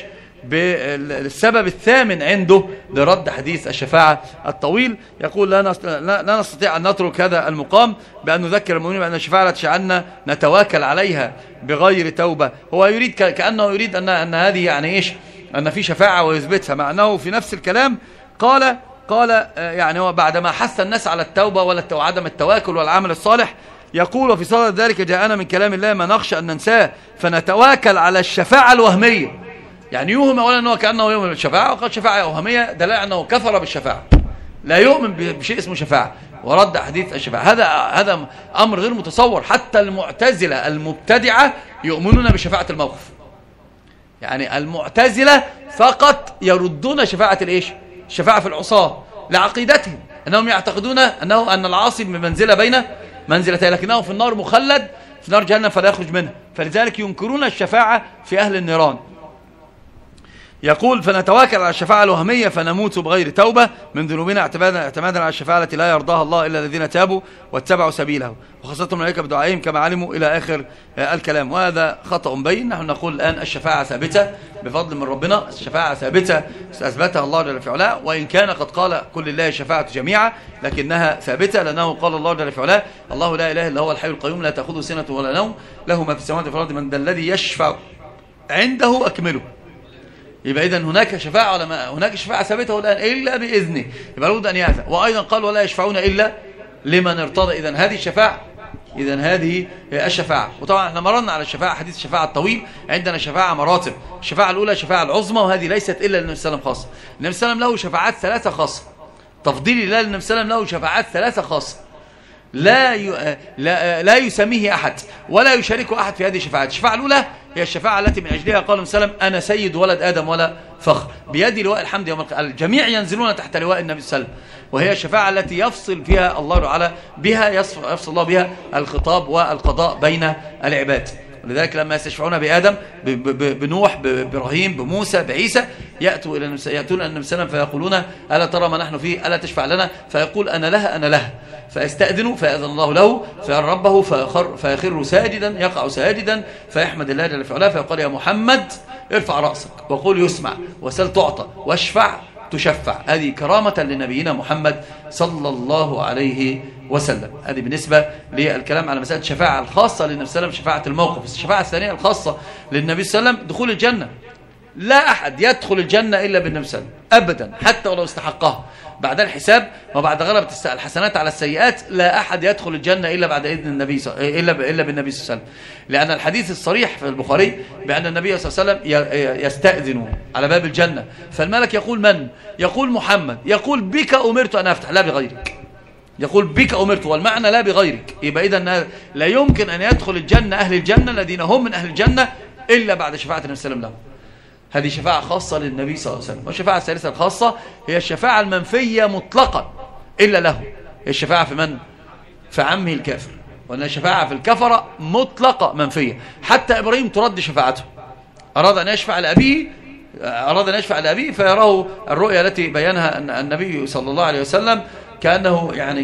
بالسبب الثامن عنده لرد حديث الشفاعة الطويل. يقول لا لا نستطيع أن نترك هذا المقام بأن نذكر المؤمنين بأن الشفاعة لا تجعلنا نتواكل عليها بغير توبة. هو يريد كأنه يريد أن أن هذه يعني إيش؟ أن في شفاعة ويثبتها، مع أنه في نفس الكلام قال قال يعني هو بعدما حث الناس على التوبة وعدم التواكل والعمل الصالح يقول وفي صدد ذلك جاءنا من كلام الله ما نخشى أن ننساه فنتواكل على الشفاعة الوهمية. يعني يوهم أولا أنه كأنه يؤمن بالشفاعة، وقد شفاعة وهمية دلالة أنه كفر بالشفاعة، لا يؤمن بشيء اسمه شفاعة ورد حديث الشفاعة. هذا هذا أمر غير متصور. حتى المعتزلة المبتدعة يؤمنون بشفاعة الموقف. يعني المعتزلة فقط يردون شفاعة الإيش؟ الشفاعة في العصاة لعقيدتهم أنهم يعتقدون أنه أن العاصي بمنزلة بين منزلتين، لكنه في النار مخلد في نار جهنم فلا يخرج منها، فلذلك ينكرون الشفاعة في أهل النيران. يقول فنتواكل على الشفاعة الوهمية فنموت بغير توبة من ذنوبنا اعتمادا اعتمادا على الشفاعة التي لا يرضاها الله إلا الذين تابوا واتبعوا سبيله وخاصة الملائكة بدعائهم كما علموا إلى آخر الكلام. وهذا خطأ بين. نحن نقول الآن الشفاعة ثابتة بفضل من ربنا، الشفاعة ثابتة أثبتها الله جل في علاه، وإن كان قد قال كل الله الشفاعة جميعا لكنها ثابتة، لأنه قال الله جل في علاه الله لا إله إلا هو الحي القيوم لا تأخذه سنة ولا نوم له ما في السماوات والأرض من ذا الذي يشفع عنده أكمله. يبقى إذن هناك شفاعة ولا ما هناك شفاعة ثابتة الآن إلا بإذنه، يبقى لابد أن يأذن. وأيضا قال ولا يشفعون إلا لمن ارتضى. إذن هذه الشفاعة إذن هذه الشفاعة. وطبعا احنا مررنا على الشفاعة حديث الشفاعة الطويل. عندنا شفاعة مراتب. الشفاعة الأولى شفاعة العظمى، وهذه ليست إلا للنبي صلى الله عليه وسلم خاصة. النبي صلى الله عليه وسلم له شفاعات ثلاثة خاصة. تفضيل الله للنبي صلى الله عليه وسلم له شفاعات ثلاثة خاصة لا ي... لا لا يسميه أحد ولا يشاركه أحد في هذه الشفاعات. الشفاعة الأولى هي الشفاعة التي من أجلها قال وسلم أنا سيد ولد آدم ولا فخر، بيدي لواء الحمد يوم القيامة، الجميع ينزلون تحت لواء النبي صلى الله عليه وسلم. وهي الشفاعة التي يفصل فيها الله تعالى بها يفصل الله بها الخطاب والقضاء بين العباد. ولذلك لما يستشفعون بآدم بنوح بإبراهيم بموسى بعيسى يأتوا إلى يأتون النبي صلى الله عليه وسلم فيقولون ألا ترى ما نحن فيه ألا تشفع لنا، فيقول أنا لها أنا لها، فيستأذنوا فيأذن الله له فيرى ربه فيخر, فيخر ساجدا يقع ساجدا فيحمد الله جل وعلا فيقول يا محمد ارفع رأسك وقول يسمع وسل تعطى واشفع تشفع. هذه كرامة لنبينا محمد صلى الله عليه وسلم. هذه بالنسبة للكلام على مسألة الشفاعة الخاصة للنبي صلى الله عليه وسلم شفاعة الموقف. الشفاعة الثانية الخاصة للنبي صلى الله عليه وسلم دخول الجنة. لا أحد يدخل الجنة إلا بالنبي صلى الله عليه وسلم أبدا حتى ولو استحقها. بعد الحساب وبعد غلبة الحسنات على السيئات لا أحد يدخل الجنة إلا بعد إذن النبي إلا إلا بالنبي صلى الله عليه وسلم، لأن الحديث الصريح في البخاري بأن النبي صلى الله عليه وسلم يستأذن على باب الجنة فالملك يقول من؟ يقول محمد، يقول بك أمرت أن أفتح لا بغيرك، يقول بك أمرت والمعنى لا بغيرك. يبقى إذن لا يمكن أن يدخل الجنة أهل الجنة الذين هم من أهل الجنة إلا بعد شفاعة النبي صلى الله عليه وسلم لهم. هذه شفاعة خاصة للنبي صلى الله عليه وسلم. والشفاعة الثالثة الخاصة هي الشفاعة المنفية مطلقا إلا له. هي الشفاعة في من؟ في عمه الكافر. وأن الشفاعة في الكفرة مطلقة منفية. حتى إبراهيم ترد شفاعته، أراد أن يشفع لأبيه أراد أن يشفع لأبيه فيراه الرؤيا التي بينها النبي صلى الله عليه وسلم كأنه يعني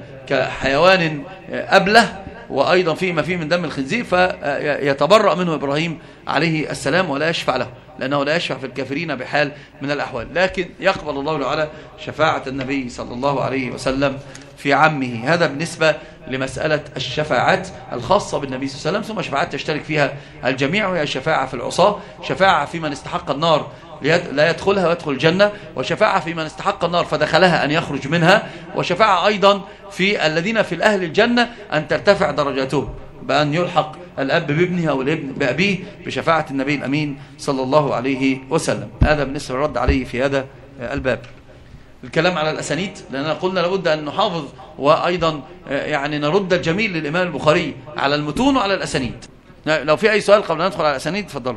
كحيوان أبله وأيضا فيه ما فيه من دم الخنزير، فيتبرأ منه إبراهيم عليه السلام ولا يشفع له لأنه لا يشفع في الكافرين بحال من الأحوال. لكن يقبل الله تعالى شفاعة النبي صلى الله عليه وسلم في عمه. هذا بالنسبة لمسألة الشفاعات الخاصة بالنبي صلى الله عليه وسلم. ثم شفاعات تشترك فيها الجميع، وهي الشفاعة في العصاة، شفاعة في من استحق النار لا يدخلها ويدخل الجنة، وشفاعة في من استحق النار فدخلها أن يخرج منها، وشفاعة أيضا في الذين في الأهل الجنة أن ترتفع درجاتهم بأن يلحق الأب بابنه أو الابن بأبيه بشفاعة النبي الأمين صلى الله عليه وسلم. هذا بالنسبة للرد عليه في هذا الباب. الكلام على الأسانيد لأننا قلنا لابد أن نحافظ وأيضا يعني نرد الجميل للإمام البخاري على المتون وعلى الأسانيد. لو في أي سؤال قبل أن ندخل على الأسانيد تفضلوا.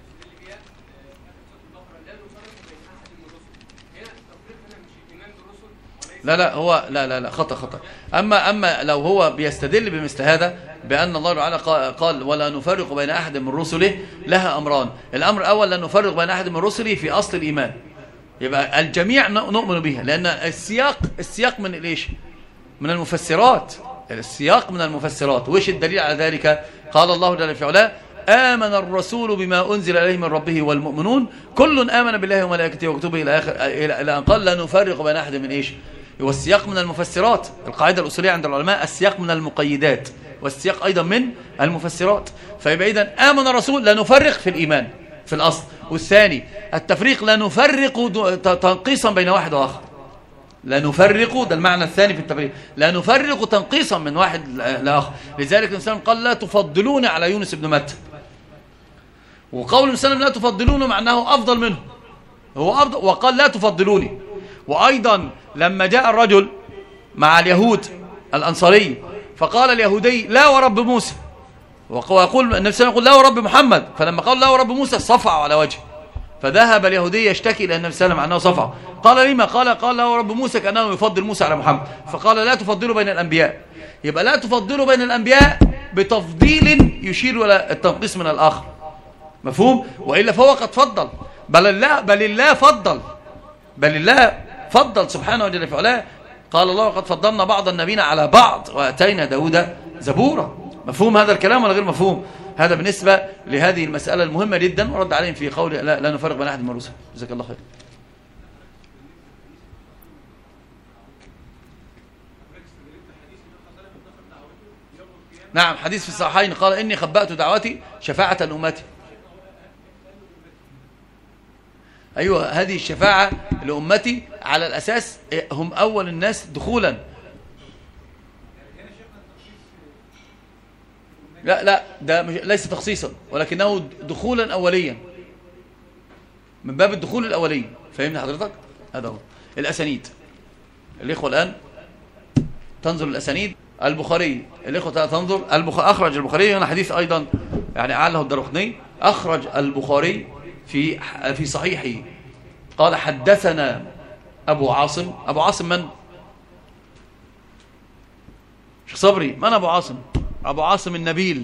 لا لا هو لا لا لا خطأ خطأ. أما أما لو هو بيستدل بمثل هذا بأن الله تعالى قال ولا نفرق بين أحد من رسله لها أمران. الأمر الأول لا نفرق بين أحد من رسله في أصل الإيمان، يبقى الجميع نؤمن بها لأن السياق السياق من ليش؟ من المفسرات. السياق من المفسرات. وإيش الدليل على ذلك؟ قال الله جل في علاه آمن الرسول بما أنزل إليه من ربه والمؤمنون كل آمن بالله وملائكته وكتبه إلى آخر إلى أن قال لا نفرق بين أحد من إيش؟ والسياق من المفسرات. القاعدة الأصولية عند العلماء السياق من المقيدات والسياق أيضا من المفسرات. فيبقى إذن آمن الرسول لا نفرق في الإيمان في الأصل. والثاني التفريق لا نفرق تنقيصا بين واحد وآخر. لا نفرق ده المعنى الثاني في التفريق، لا نفرق تنقيصا من واحد لآخر. لذلك الإنسان قال لا تفضلون على يونس بن متى، وقول الإنسان لا تفضلونه معناه أفضل منه هو أفضل، وقال لا تفضلوني. وأيضا لما جاء الرجل مع اليهود الأنصاري فقال اليهودي لا ورب موسى، ويقول النبي صلى الله عليه وسلم يقول لا ورب محمد، فلما قال لا ورب موسى صفعوا على وجهه، فذهب اليهودي يشتكي إلى النبي صلى الله عليه وسلم عنه صفعه. قال لما؟ قال قال لا ورب موسى كأنه يفضل موسى على محمد، فقال لا تفضلوا بين الأنبياء. يبقى لا تفضلوا بين الأنبياء بتفضيل يشير إلى التنقيص من الآخر، مفهوم؟ وإلا فهو قد فضل، بل الله بل الله فضل بل الله فضل سبحانه وتعالى في علاه. قال الله قد فضلنا بعض النبيين على بعض واتينا داود زبورا. مفهوم هذا الكلام ولا غير مفهوم؟ هذا بالنسبة لهذه المسألة المهمة جدا، ورد عليهم في قول لا, لا نفرق بين أحد من الرسل. جزاك الله خير. نعم حديث في الصحيحين قال إني خبأت دعوتي شفاعة لأمتي. أيوة هذه الشفاعة لأمتي على الأساس هم أول الناس دخولا. لا لا ده ليس تخصيصا ولكنه دخولا أوليا من باب الدخول الأولي. فهمنا حضرتك؟ هذا هو الأسانيد. الإخوة الآن تنظر الأسانيد. البخاري الإخوة تنظر البخاري أخرج البخاري هنا حديث أيضا يعني أعله الدرقطني أخرج البخاري في في صحيحه قال حدثنا أبو عاصم. أبو عاصم من؟ شيخ صبري، من أبو عاصم؟ أبو عاصم النبيل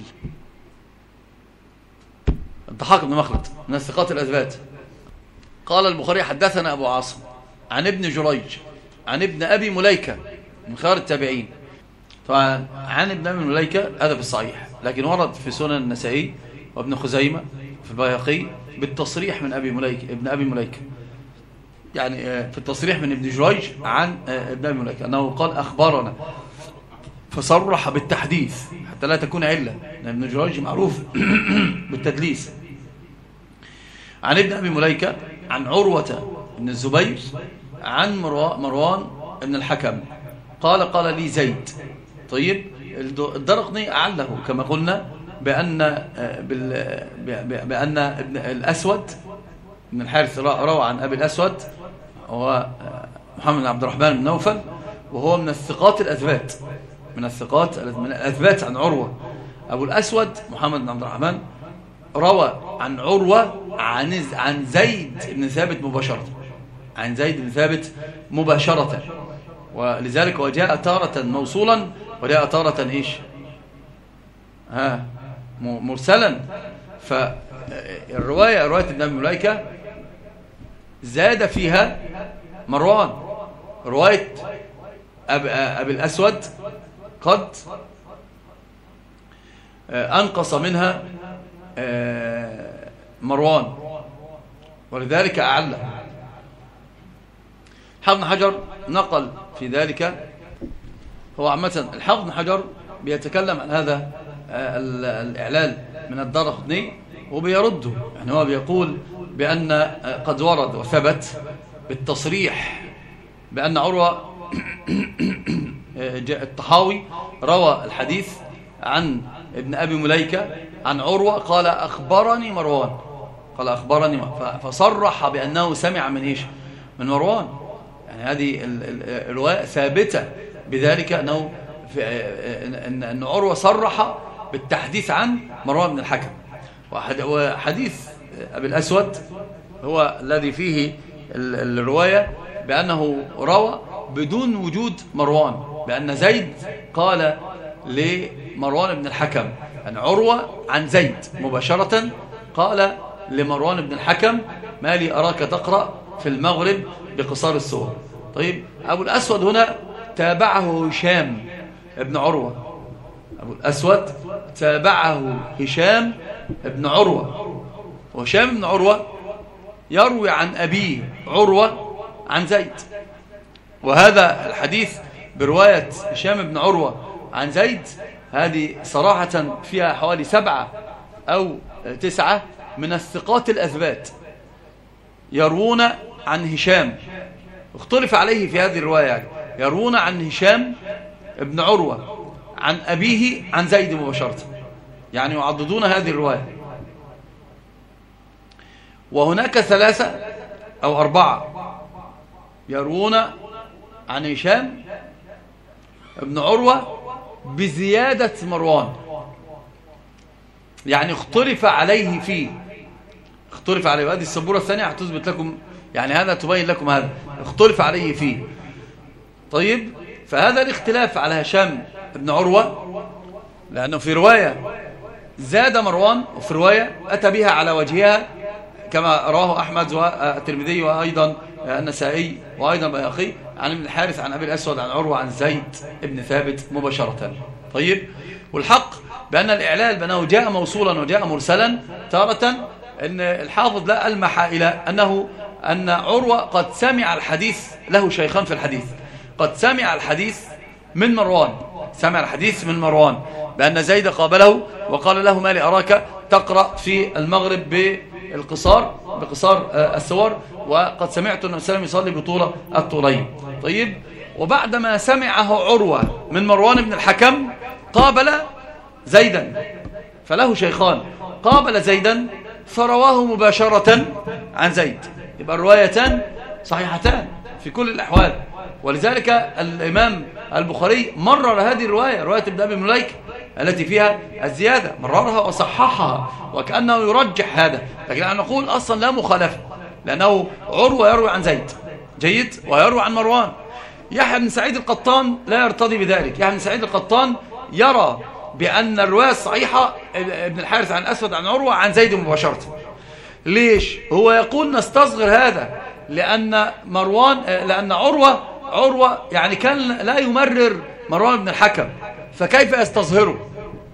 الضحاك بن مخلد من الثقات الأثبات. قال البخاري حدثنا أبو عاصم عن ابن جريج عن ابن أبي مليكة من خيار التابعين. طبعا عن ابن أبي مليكة هذا في الصحيح، لكن ورد في سنن النسائي وابن خزيمة في البيهقي بالتصريح من أبي مليكة ابن أبي مليكة، يعني في التصريح من ابن جريج عن ابن أبي مليكة أنه قال أخبرنا، فصرح بالتحديث حتى لا تكون علة، لأن ابن جريج معروف بالتدليس. عن ابن أبي مليكة عن عروة بن الزبير عن مروان بن الحكم قال قال لي زيد. طيب الدرقطني أعله كما قلنا بأن بأن ابن الأسود بن الحارث روى عن أبي الأسود هو محمد بن عبد الرحمن بن نوفل، وهو من الثقات الأثبات من الثقات من الأثبات عن عروة. أبو الأسود محمد بن عبد الرحمن روى عن عروة عن عن زيد بن ثابت مباشرة عن زيد بن ثابت مباشرة، ولذلك وجاء تارة موصولا وجاء تارة إيش ها مرسلا. فالرواية رواية ابن أبي مليكة زاد فيها مروان، رواية أبي, أبي الأسود قد أنقص منها مروان، ولذلك أعلى. حافظ بن حجر نقل في ذلك، هو عامة الحافظ بن حجر بيتكلم عن هذا الإعلال من الدارقطني وبيرده، يعني هو بيقول بأن قد ورد وثبت بالتصريح بأن عروة الطحاوي روى الحديث عن ابن أبي مليكة عن عروة قال أخبرني مروان قال أخبرني فصرح بأنه سمع من إيش من مروان. يعني هذه الرواية ثابتة بذلك أنه أن عروة صرح بالتحديث عن مروان بن الحكم. وحديث أبي الأسود هو الذي فيه الرواية بأنه روى بدون وجود مروان، بأن زيد قال لمروان بن الحكم أن عروة عن زيد مباشرة قال لمروان بن الحكم ما لي أراك تقرأ في المغرب بقصار السور. طيب أبو الأسود هنا تابعه هشام ابن عروة، أبو الأسود تابعه هشام ابن عروة، وهشام ابن عروة يروي عن أبيه عروة عن زيد، وهذا الحديث برواية هشام ابن عروة عن زيد هذه صراحة فيها حوالي سبعة أو تسعة من الثقات الأثبات يروون عن هشام، اختلف عليه في هذه الرواية، يعني يروون عن هشام ابن عروة عن أبيه عن زيد مباشرة، يعني يعضدون هذه الرواية. وهناك ثلاثة أو أربعة يروون عن هشام ابن عروة بزيادة مروان، يعني اختلف عليه فيه اختلف عليه. وهذه السبورة الثانية هتثبت لكم، يعني هذا تبين لكم هذا اختلف عليه فيه. طيب فهذا الاختلاف على هشام ابن عروة لأنه في رواية زاد مروان وفي رواية أتى بها على وجهها كما رواه أحمد والترمذي وأيضا النسائي وأيضا البيهقي عن ابن الحارث عن أبي الأسود عن عروة عن زيد ابن ثابت مباشرة. طيب والحق بأن الإعلال بأنه جاء موصولا وجاء مرسلا تارة، أن الحافظ لا ألمح إلى أنه أن عروة قد سمع الحديث، له شيخان في الحديث، قد سمع الحديث من مروان سمع الحديث من مروان بأن زيد قابله وقال له ما لي أراك تقرأ في المغرب بالقصار بقصار السور، وقد سمعت النبي صلى الله عليه وسلم يصلي بطولة الطولين. طيب وبعدما سمعه عروة من مروان بن الحكم قابل زيدا، فله شيخان، قابل زيدا فرواه مباشرة عن زيد، يبقى الروايتان صحيحتان في كل الأحوال. ولذلك الإمام البخاري مرر هذه الرواية رواية ابن أبي مليكة التي فيها الزيادة، مررها وصححها وكأنه يرجح هذا. لكن نحن نقول أصلا لا مخالفة، لأنه عروة يروي عن زيد جيد ويروي عن مروان. يحيى بن سعيد القطان لا يرتضي بذلك. يحيى بن سعيد القطان يرى بأن الرواية الصحيحة ابن الحارث عن أسود عن عروة عن زيد مباشرة. ليش؟ هو يقول نستصغر هذا لأن مروان لأن عروة عروة يعني كان لا يمرر مروان بن الحكم، فكيف يستصغره؟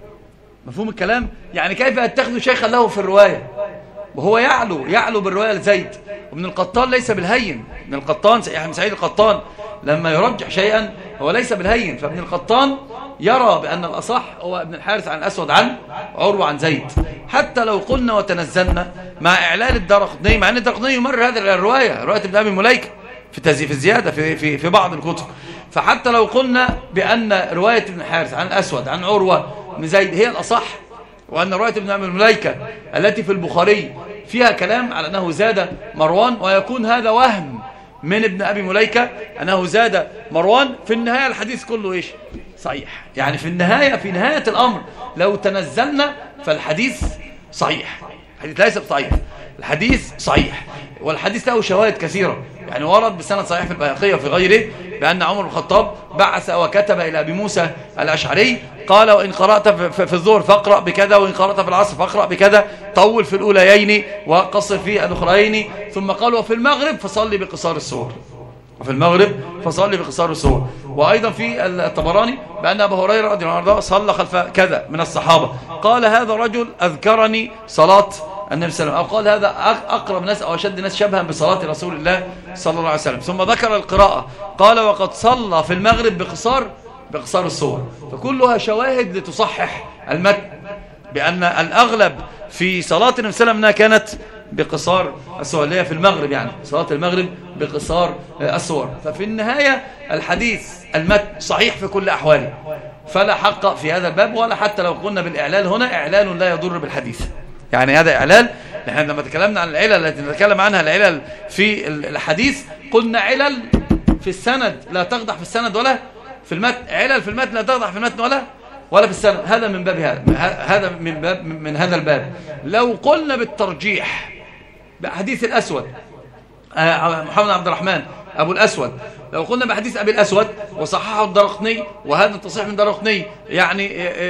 مفهوم الكلام؟ يعني كيف يتخذ شيخا له في الرواية وهو يعلو يعلو بالرواية لزيد. وابن القطان ليس بالهين. ابن القطان يحيى بن سعيد القطان لما يرجح شيئا هو ليس بالهين. فابن القطان يرى بأن الأصح هو ابن الحارث عن أسود عن عروة عن زيد، حتى لو قلنا وتنزلنا مع إعلان الدارقطني، مع أن الدارقطني يمرر هذه الرواية رواية ابن أبي مليكة في تزييف الزيادة في, في, في بعض الكتب. فحتى لو قلنا بأن رواية ابن الحارث عن أسود عن عروة بن زيد هي الأصح، وأن رواية ابن أبي مليكة التي في البخاري فيها كلام على أنه زاد مروان، ويكون هذا وهم من ابن أبي مليكة أنه زاد مروان، في النهاية الحديث كله إيش؟ صحيح. يعني في النهاية في نهاية الأمر لو تنزلنا فالحديث صحيح. الحديث ليس بضعيف، الحديث صحيح، والحديث له شواهد كثيرة. يعني ورد بسند صحيح في البيهقي وفي غيره بأن عمر بن الخطاب بعث وكتب إلى أبي موسى الأشعري قال وإن قرأت في الظهر فاقرأ بكذا، وإن قرأت في العصر فاقرأ بكذا، طول في الأوليين وقصر في الأخرين، ثم قال وفي المغرب فصلي بقصار السور، وفي المغرب فصلي بقصار السور. وأيضا في الطبراني بأن أبا هريرة رضي الله عنه صلى خلف كذا من الصحابة، قال هذا رجل أذكرني صلاة النبي صلى الله عليه وسلم، أو قال هذا أقرب ناس أو أشد ناس شبها بصلاة رسول الله صلى الله عليه وسلم. ثم ذكر القراءة قال وقد صلى في المغرب بقصار بقصار السور. فكلها شواهد لتصحح المتن بأن الأغلب في صلاة النبي صلى الله عليه وسلم أنها كانت بقصار السور، اللي هي في المغرب، يعني صلاة المغرب بقصار السور. ففي النهاية الحديث المتن صحيح في كل أحواله، فلا حق في هذا الباب، ولا حتى لو قلنا بالإعلال هنا إعلال لا يضر بالحديث. يعني هذا إعلال، نحن لما تكلمنا عن العلل التي نتكلم عنها العلل في الحديث قلنا علل في السند لا تقدح في السند ولا في المتن، علل في المتن لا تقدح في المتن ولا ولا في السند. هذا من باب هذا هذا من باب من هذا الباب. لو قلنا بالترجيح بحديث الأسود محمد عبد الرحمن أبو الأسود، لو قلنا بحديث أبي الأسود وصححه الدارقطني، وهذا التصحيح من الدارقطني يعني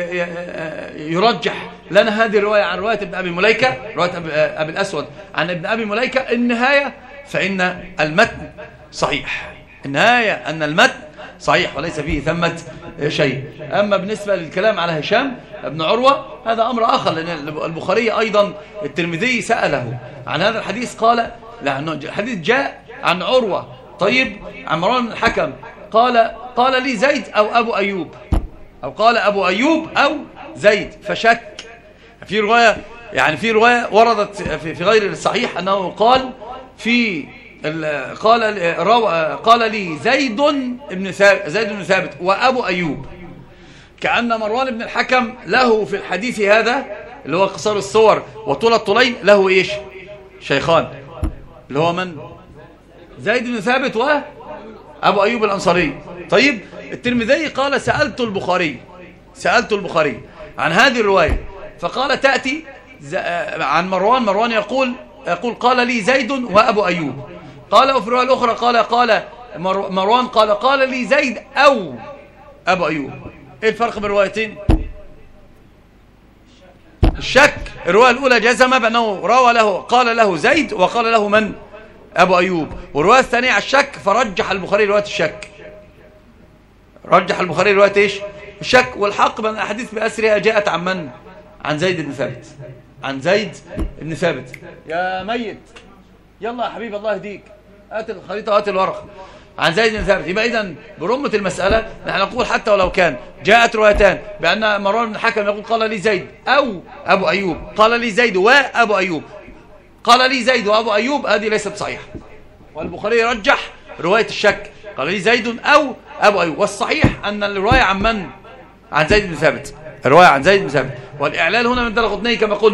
يرجح لنا هذه الرواية عن رواية ابن أبي مليكة، رواية أبي الأسود عن ابن أبي مليكة، النهاية فإن المتن صحيح، النهاية أن المتن صحيح وليس فيه ثمة شيء. أما بالنسبة للكلام على هشام ابن عروة هذا أمر آخر، لأن البخاري أيضا الترمذي سأله عن هذا الحديث، قال لأنه الحديث جاء عن عروة طيب عن مروان بن الحكم، قال قال لي زيد أو أبو أيوب، أو قال أبو أيوب أو زيد، فشك في رواية، يعني في رواية وردت في غير الصحيح أنه قال في قال قال لي زيد بن ثابت زيد بن ثابت وأبو أيوب، كأن مروان بن الحكم له في الحديث هذا اللي هو قصار الصور وطول الطولين له إيش؟ شيخان، اللي هو من؟ زيد بن ثابت وأبو أيوب الأنصاري. طيب الترمذي قال سألت البخاري سألت البخاري عن هذه الرواية، فقال تأتي عن مروان مروان يقول يقول قال لي زيد وأبو أيوب، قال وفي الرواية الأخرى قال قال مروان قال قال لي زيد أو أبو أيوب. إيه الفرق بين الروايتين؟ الشك، الرواية الأولى جزم بأنه روى له قال له زيد وقال له من؟ أبو أيوب. والرواية الثانية على الشك، فرجح البخاري رواية الشك، رجح البخاري رواية إيش؟ الشك. والحق بأن الأحاديث بأسرها جاءت عن من؟ عن زيد بن ثابت، عن زيد بن ثابت. يا ميت يلا يا حبيب الله يهديك، هات الخريطة وهات الورق، عن زيد بن ثابت. يبقى إذن برمة المسألة نحن نقول حتى ولو كان جاءت روايتان بأن مروان بن الحكم يقول قال لي زيد أو أبو أيوب، قال لي زيد وأبو أيوب، قال لي زيد وأبو أيوب، هذه ليست صحيحة، والبخاري رجح رواية الشك، قال لي زيد أو أبو أيوب. والصحيح أن الرواية عن من؟ عن زيد بن ثابت، الرواية عن زيد بن ثابت. والإعلال هنا من الدارقطني كما قلنا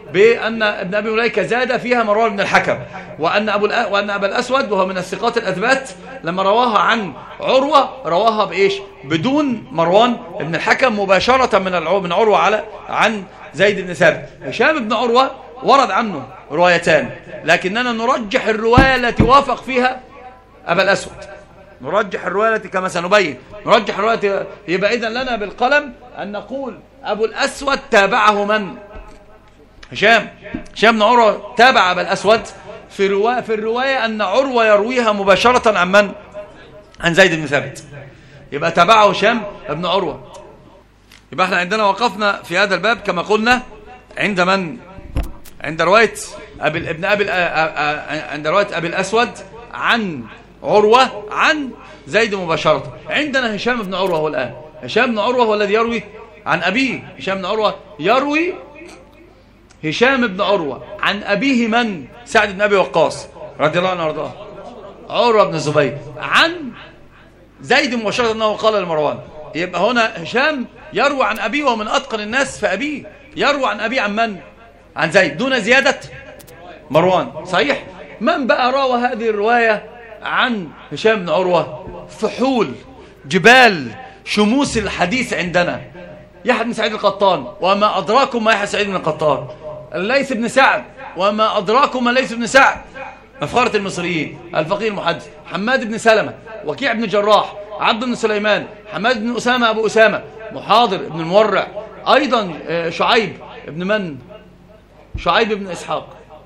بأن ابن أبي مليكة زاد فيها مروان بن الحكم، وأن أبو وأن أبا الأسود وهو من الثقات الأثبات لما رواها عن عروة رواها بإيش؟ بدون مروان بن الحكم مباشرة من من عروة على عن زيد بن ثابت. هشام بن عروة ورد عنه روايتان، لكننا نرجح الرواية التي وافق فيها أبا الأسود، نرجح الرواية التي كما سنبين نرجح الرواية. يبقى إذن لنا بالقلم أن نقول أبو الأسود تابعه من؟ هشام هشام بن عروة تابع أبا الأسود في رواية في الرواية أن عروة يرويها مباشرة عن من؟ عن زيد بن ثابت. يبقى تابعه هشام بن عروة. يبقى احنا عندنا وقفنا في هذا الباب كما قلنا عند من؟ عند رواية أبي ابن أبي عند رواية أبي الأسود عن عروة عن زيد مباشرة. عندنا هشام بن عروة هو الآن. هشام بن عروة هو الذي يروي عن أبيه. هشام بن عروة يروي هشام بن عروة عن أبيه من؟ سعد بن أبي وقاص رضي الله عنه وارضاه، عروة بن الزبير، عن زيد مباشرة أنه قال لمروان. يبقى هنا هشام يروي عن أبيه ومن أتقن الناس في أبيه، يروي عن أبيه عن من؟ عن زيد دون زيادة مروان. صحيح. من بقى روى هذه الرواية عن هشام بن عروة؟ فحول جبال شموس الحديث عندنا يحيى بن سعيد القطان، وما أدراكم ما يحيى سعيد بن القطان، الليث بن سعد، وما أدراكم ما الليث بن سعد، مفخرة المصريين، الفقيه المحدث، حماد بن سلمة، وكيع بن جراح، عبد بن سليمان، حماد بن أسامة أبو أسامة، محاضر بن المورع، أيضا شعيب بن من؟ شعيب بن إسحاق.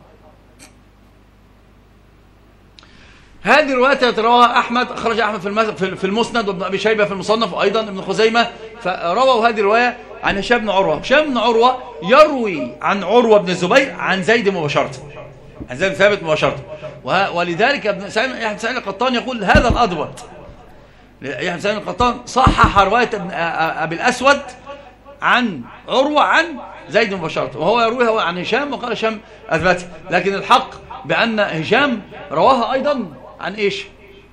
هذه الرواية رواه أحمد، أخرج أحمد في المسند، وابن أبي شيبة في المصنف، وأيضا ابن خزيمة، فرووا هذه الرواية عن هشام بن عروة. هشام بن عروة يروي عن عروة بن الزبير عن زيد مباشرة، عن زيد ثابت مباشرة. ولذلك ابن سعيد سعيد القطان يقول هذا الأضبط. يحيى بن سعيد القطان صحح رواية أبي الأسود عن عروة عن زيد مباشرة، وهو يرويها عن هشام، وقال هشام أثبته. لكن الحق بأن هشام رواها أيضا عن إيش؟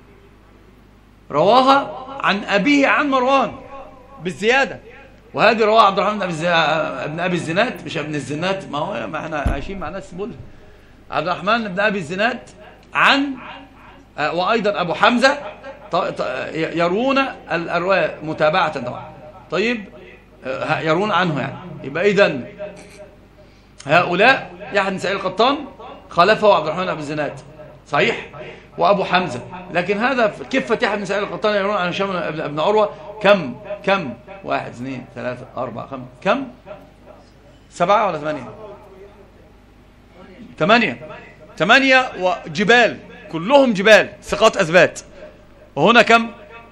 رواها عن أبيه عن مروان بالزيادة. وهذه رواها عبد الرحمن بن أبي الزناد، مش ابن الزناد، ما هو ما احنا عايشين مع ناس بول. عبد الرحمن بن أبي الزناد عن، وأيضا أبو حمزة يرون الرواية متابعة طبعا. طيب يرون عنه يعني. يبقى إذن هؤلاء يحيى بن سعيد القطان خالفه عبد الرحمن بن أبي الزناد، صحيح، وأبو حمزة. لكن هذا كفة يحيى بن سعيد القطان يرون عن هشام بن عروة كم كم واحد اثنين ثلاثة أربعة خمسة كم سبعة ولا ثمانية؟ ثمانية ثمانية وجبال كلهم جبال ثقات أثبات. وهنا كم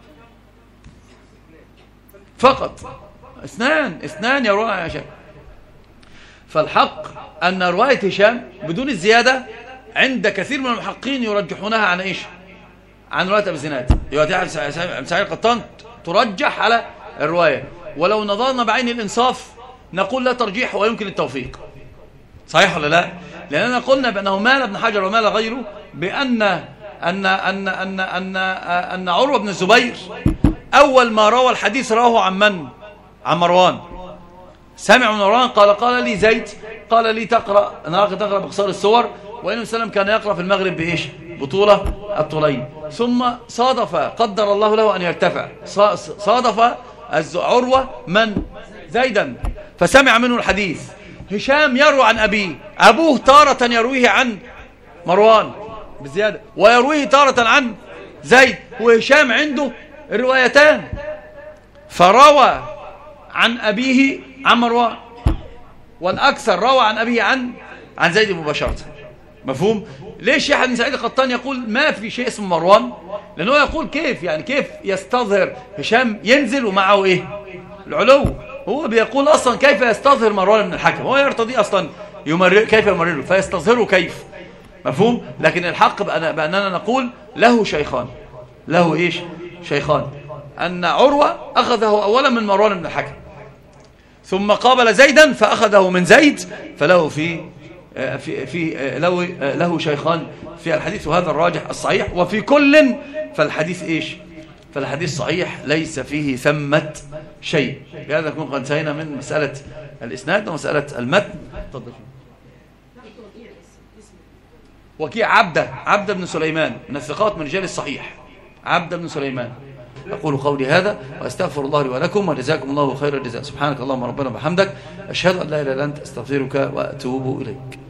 فقط؟ اثنان اثنان يرون عن هشام. فالحق أن رواية هشام بدون الزيادة عند كثير من المحققين يرجحونها عن إيش؟ عن رواية أبي الزناد. رواية سعيد القطان ترجح على الرواية. ولو نظرنا بعين الإنصاف نقول لا ترجيح ويمكن التوفيق. صحيح ولا لا؟ لأننا قلنا بأنه مال ابن حجر ومال غيره بأن أن أن أن أن أن عروة بن الزبير أول ما روى الحديث رواه عن من؟ عن مروان. سمع من مروان قال قال لي زيد قال لي تقرأ أنا تقرأ بقصار السور، وإنه سلم كان يقرأ في المغرب بإيش؟ بطولة الطولين. ثم صادف قدر الله له أن يرتفع، صادف عروة من؟ زيدا، فسمع منه الحديث. هشام يروي عن أبيه، أبوه تارة يرويه عن مروان بزيادة، ويرويه تارة عن زيد، وهشام عنده الروايتان، فروى عن أبيه عن مروان، والأكثر روى عن أبيه عن عن زيد مباشرة. مفهوم؟ ليش يحيى بن سعيد القطان يقول ما في شيء اسمه مروان؟ لأنه يقول كيف يعني كيف يستظهر هشام ينزل ومعه إيه؟ العلو. هو بيقول أصلا كيف يستظهر مروان من الحكم، هو يرتضي أصلا يمرر كيف يمرره فيستظهره كيف. مفهوم؟ لكن الحق بأننا نقول له شيخان، له إيش؟ شيخان. أن عروة أخذه أولا من مروان من الحكم، ثم قابل زيدا فأخذه من زيد، فله في في في له له شيخان في الحديث، وهذا الراجح الصحيح. وفي كل فالحديث إيش؟ فالحديث صحيح ليس فيه ثمة شيء. بهذا نكون قد انتهينا من مسألة الإسناد ومسألة المتن. تفضل. وكيع عبده عبده بن سليمان من الثقات من رجال الصحيح، عبده بن سليمان. أقول قولي هذا وأستغفر الله لي ولكم وجزاكم الله خير الجزاء. سبحانك اللهم ربنا وبحمدك، أشهد أن لا إله إلا أنت، أستغفرك وأتوب إليك.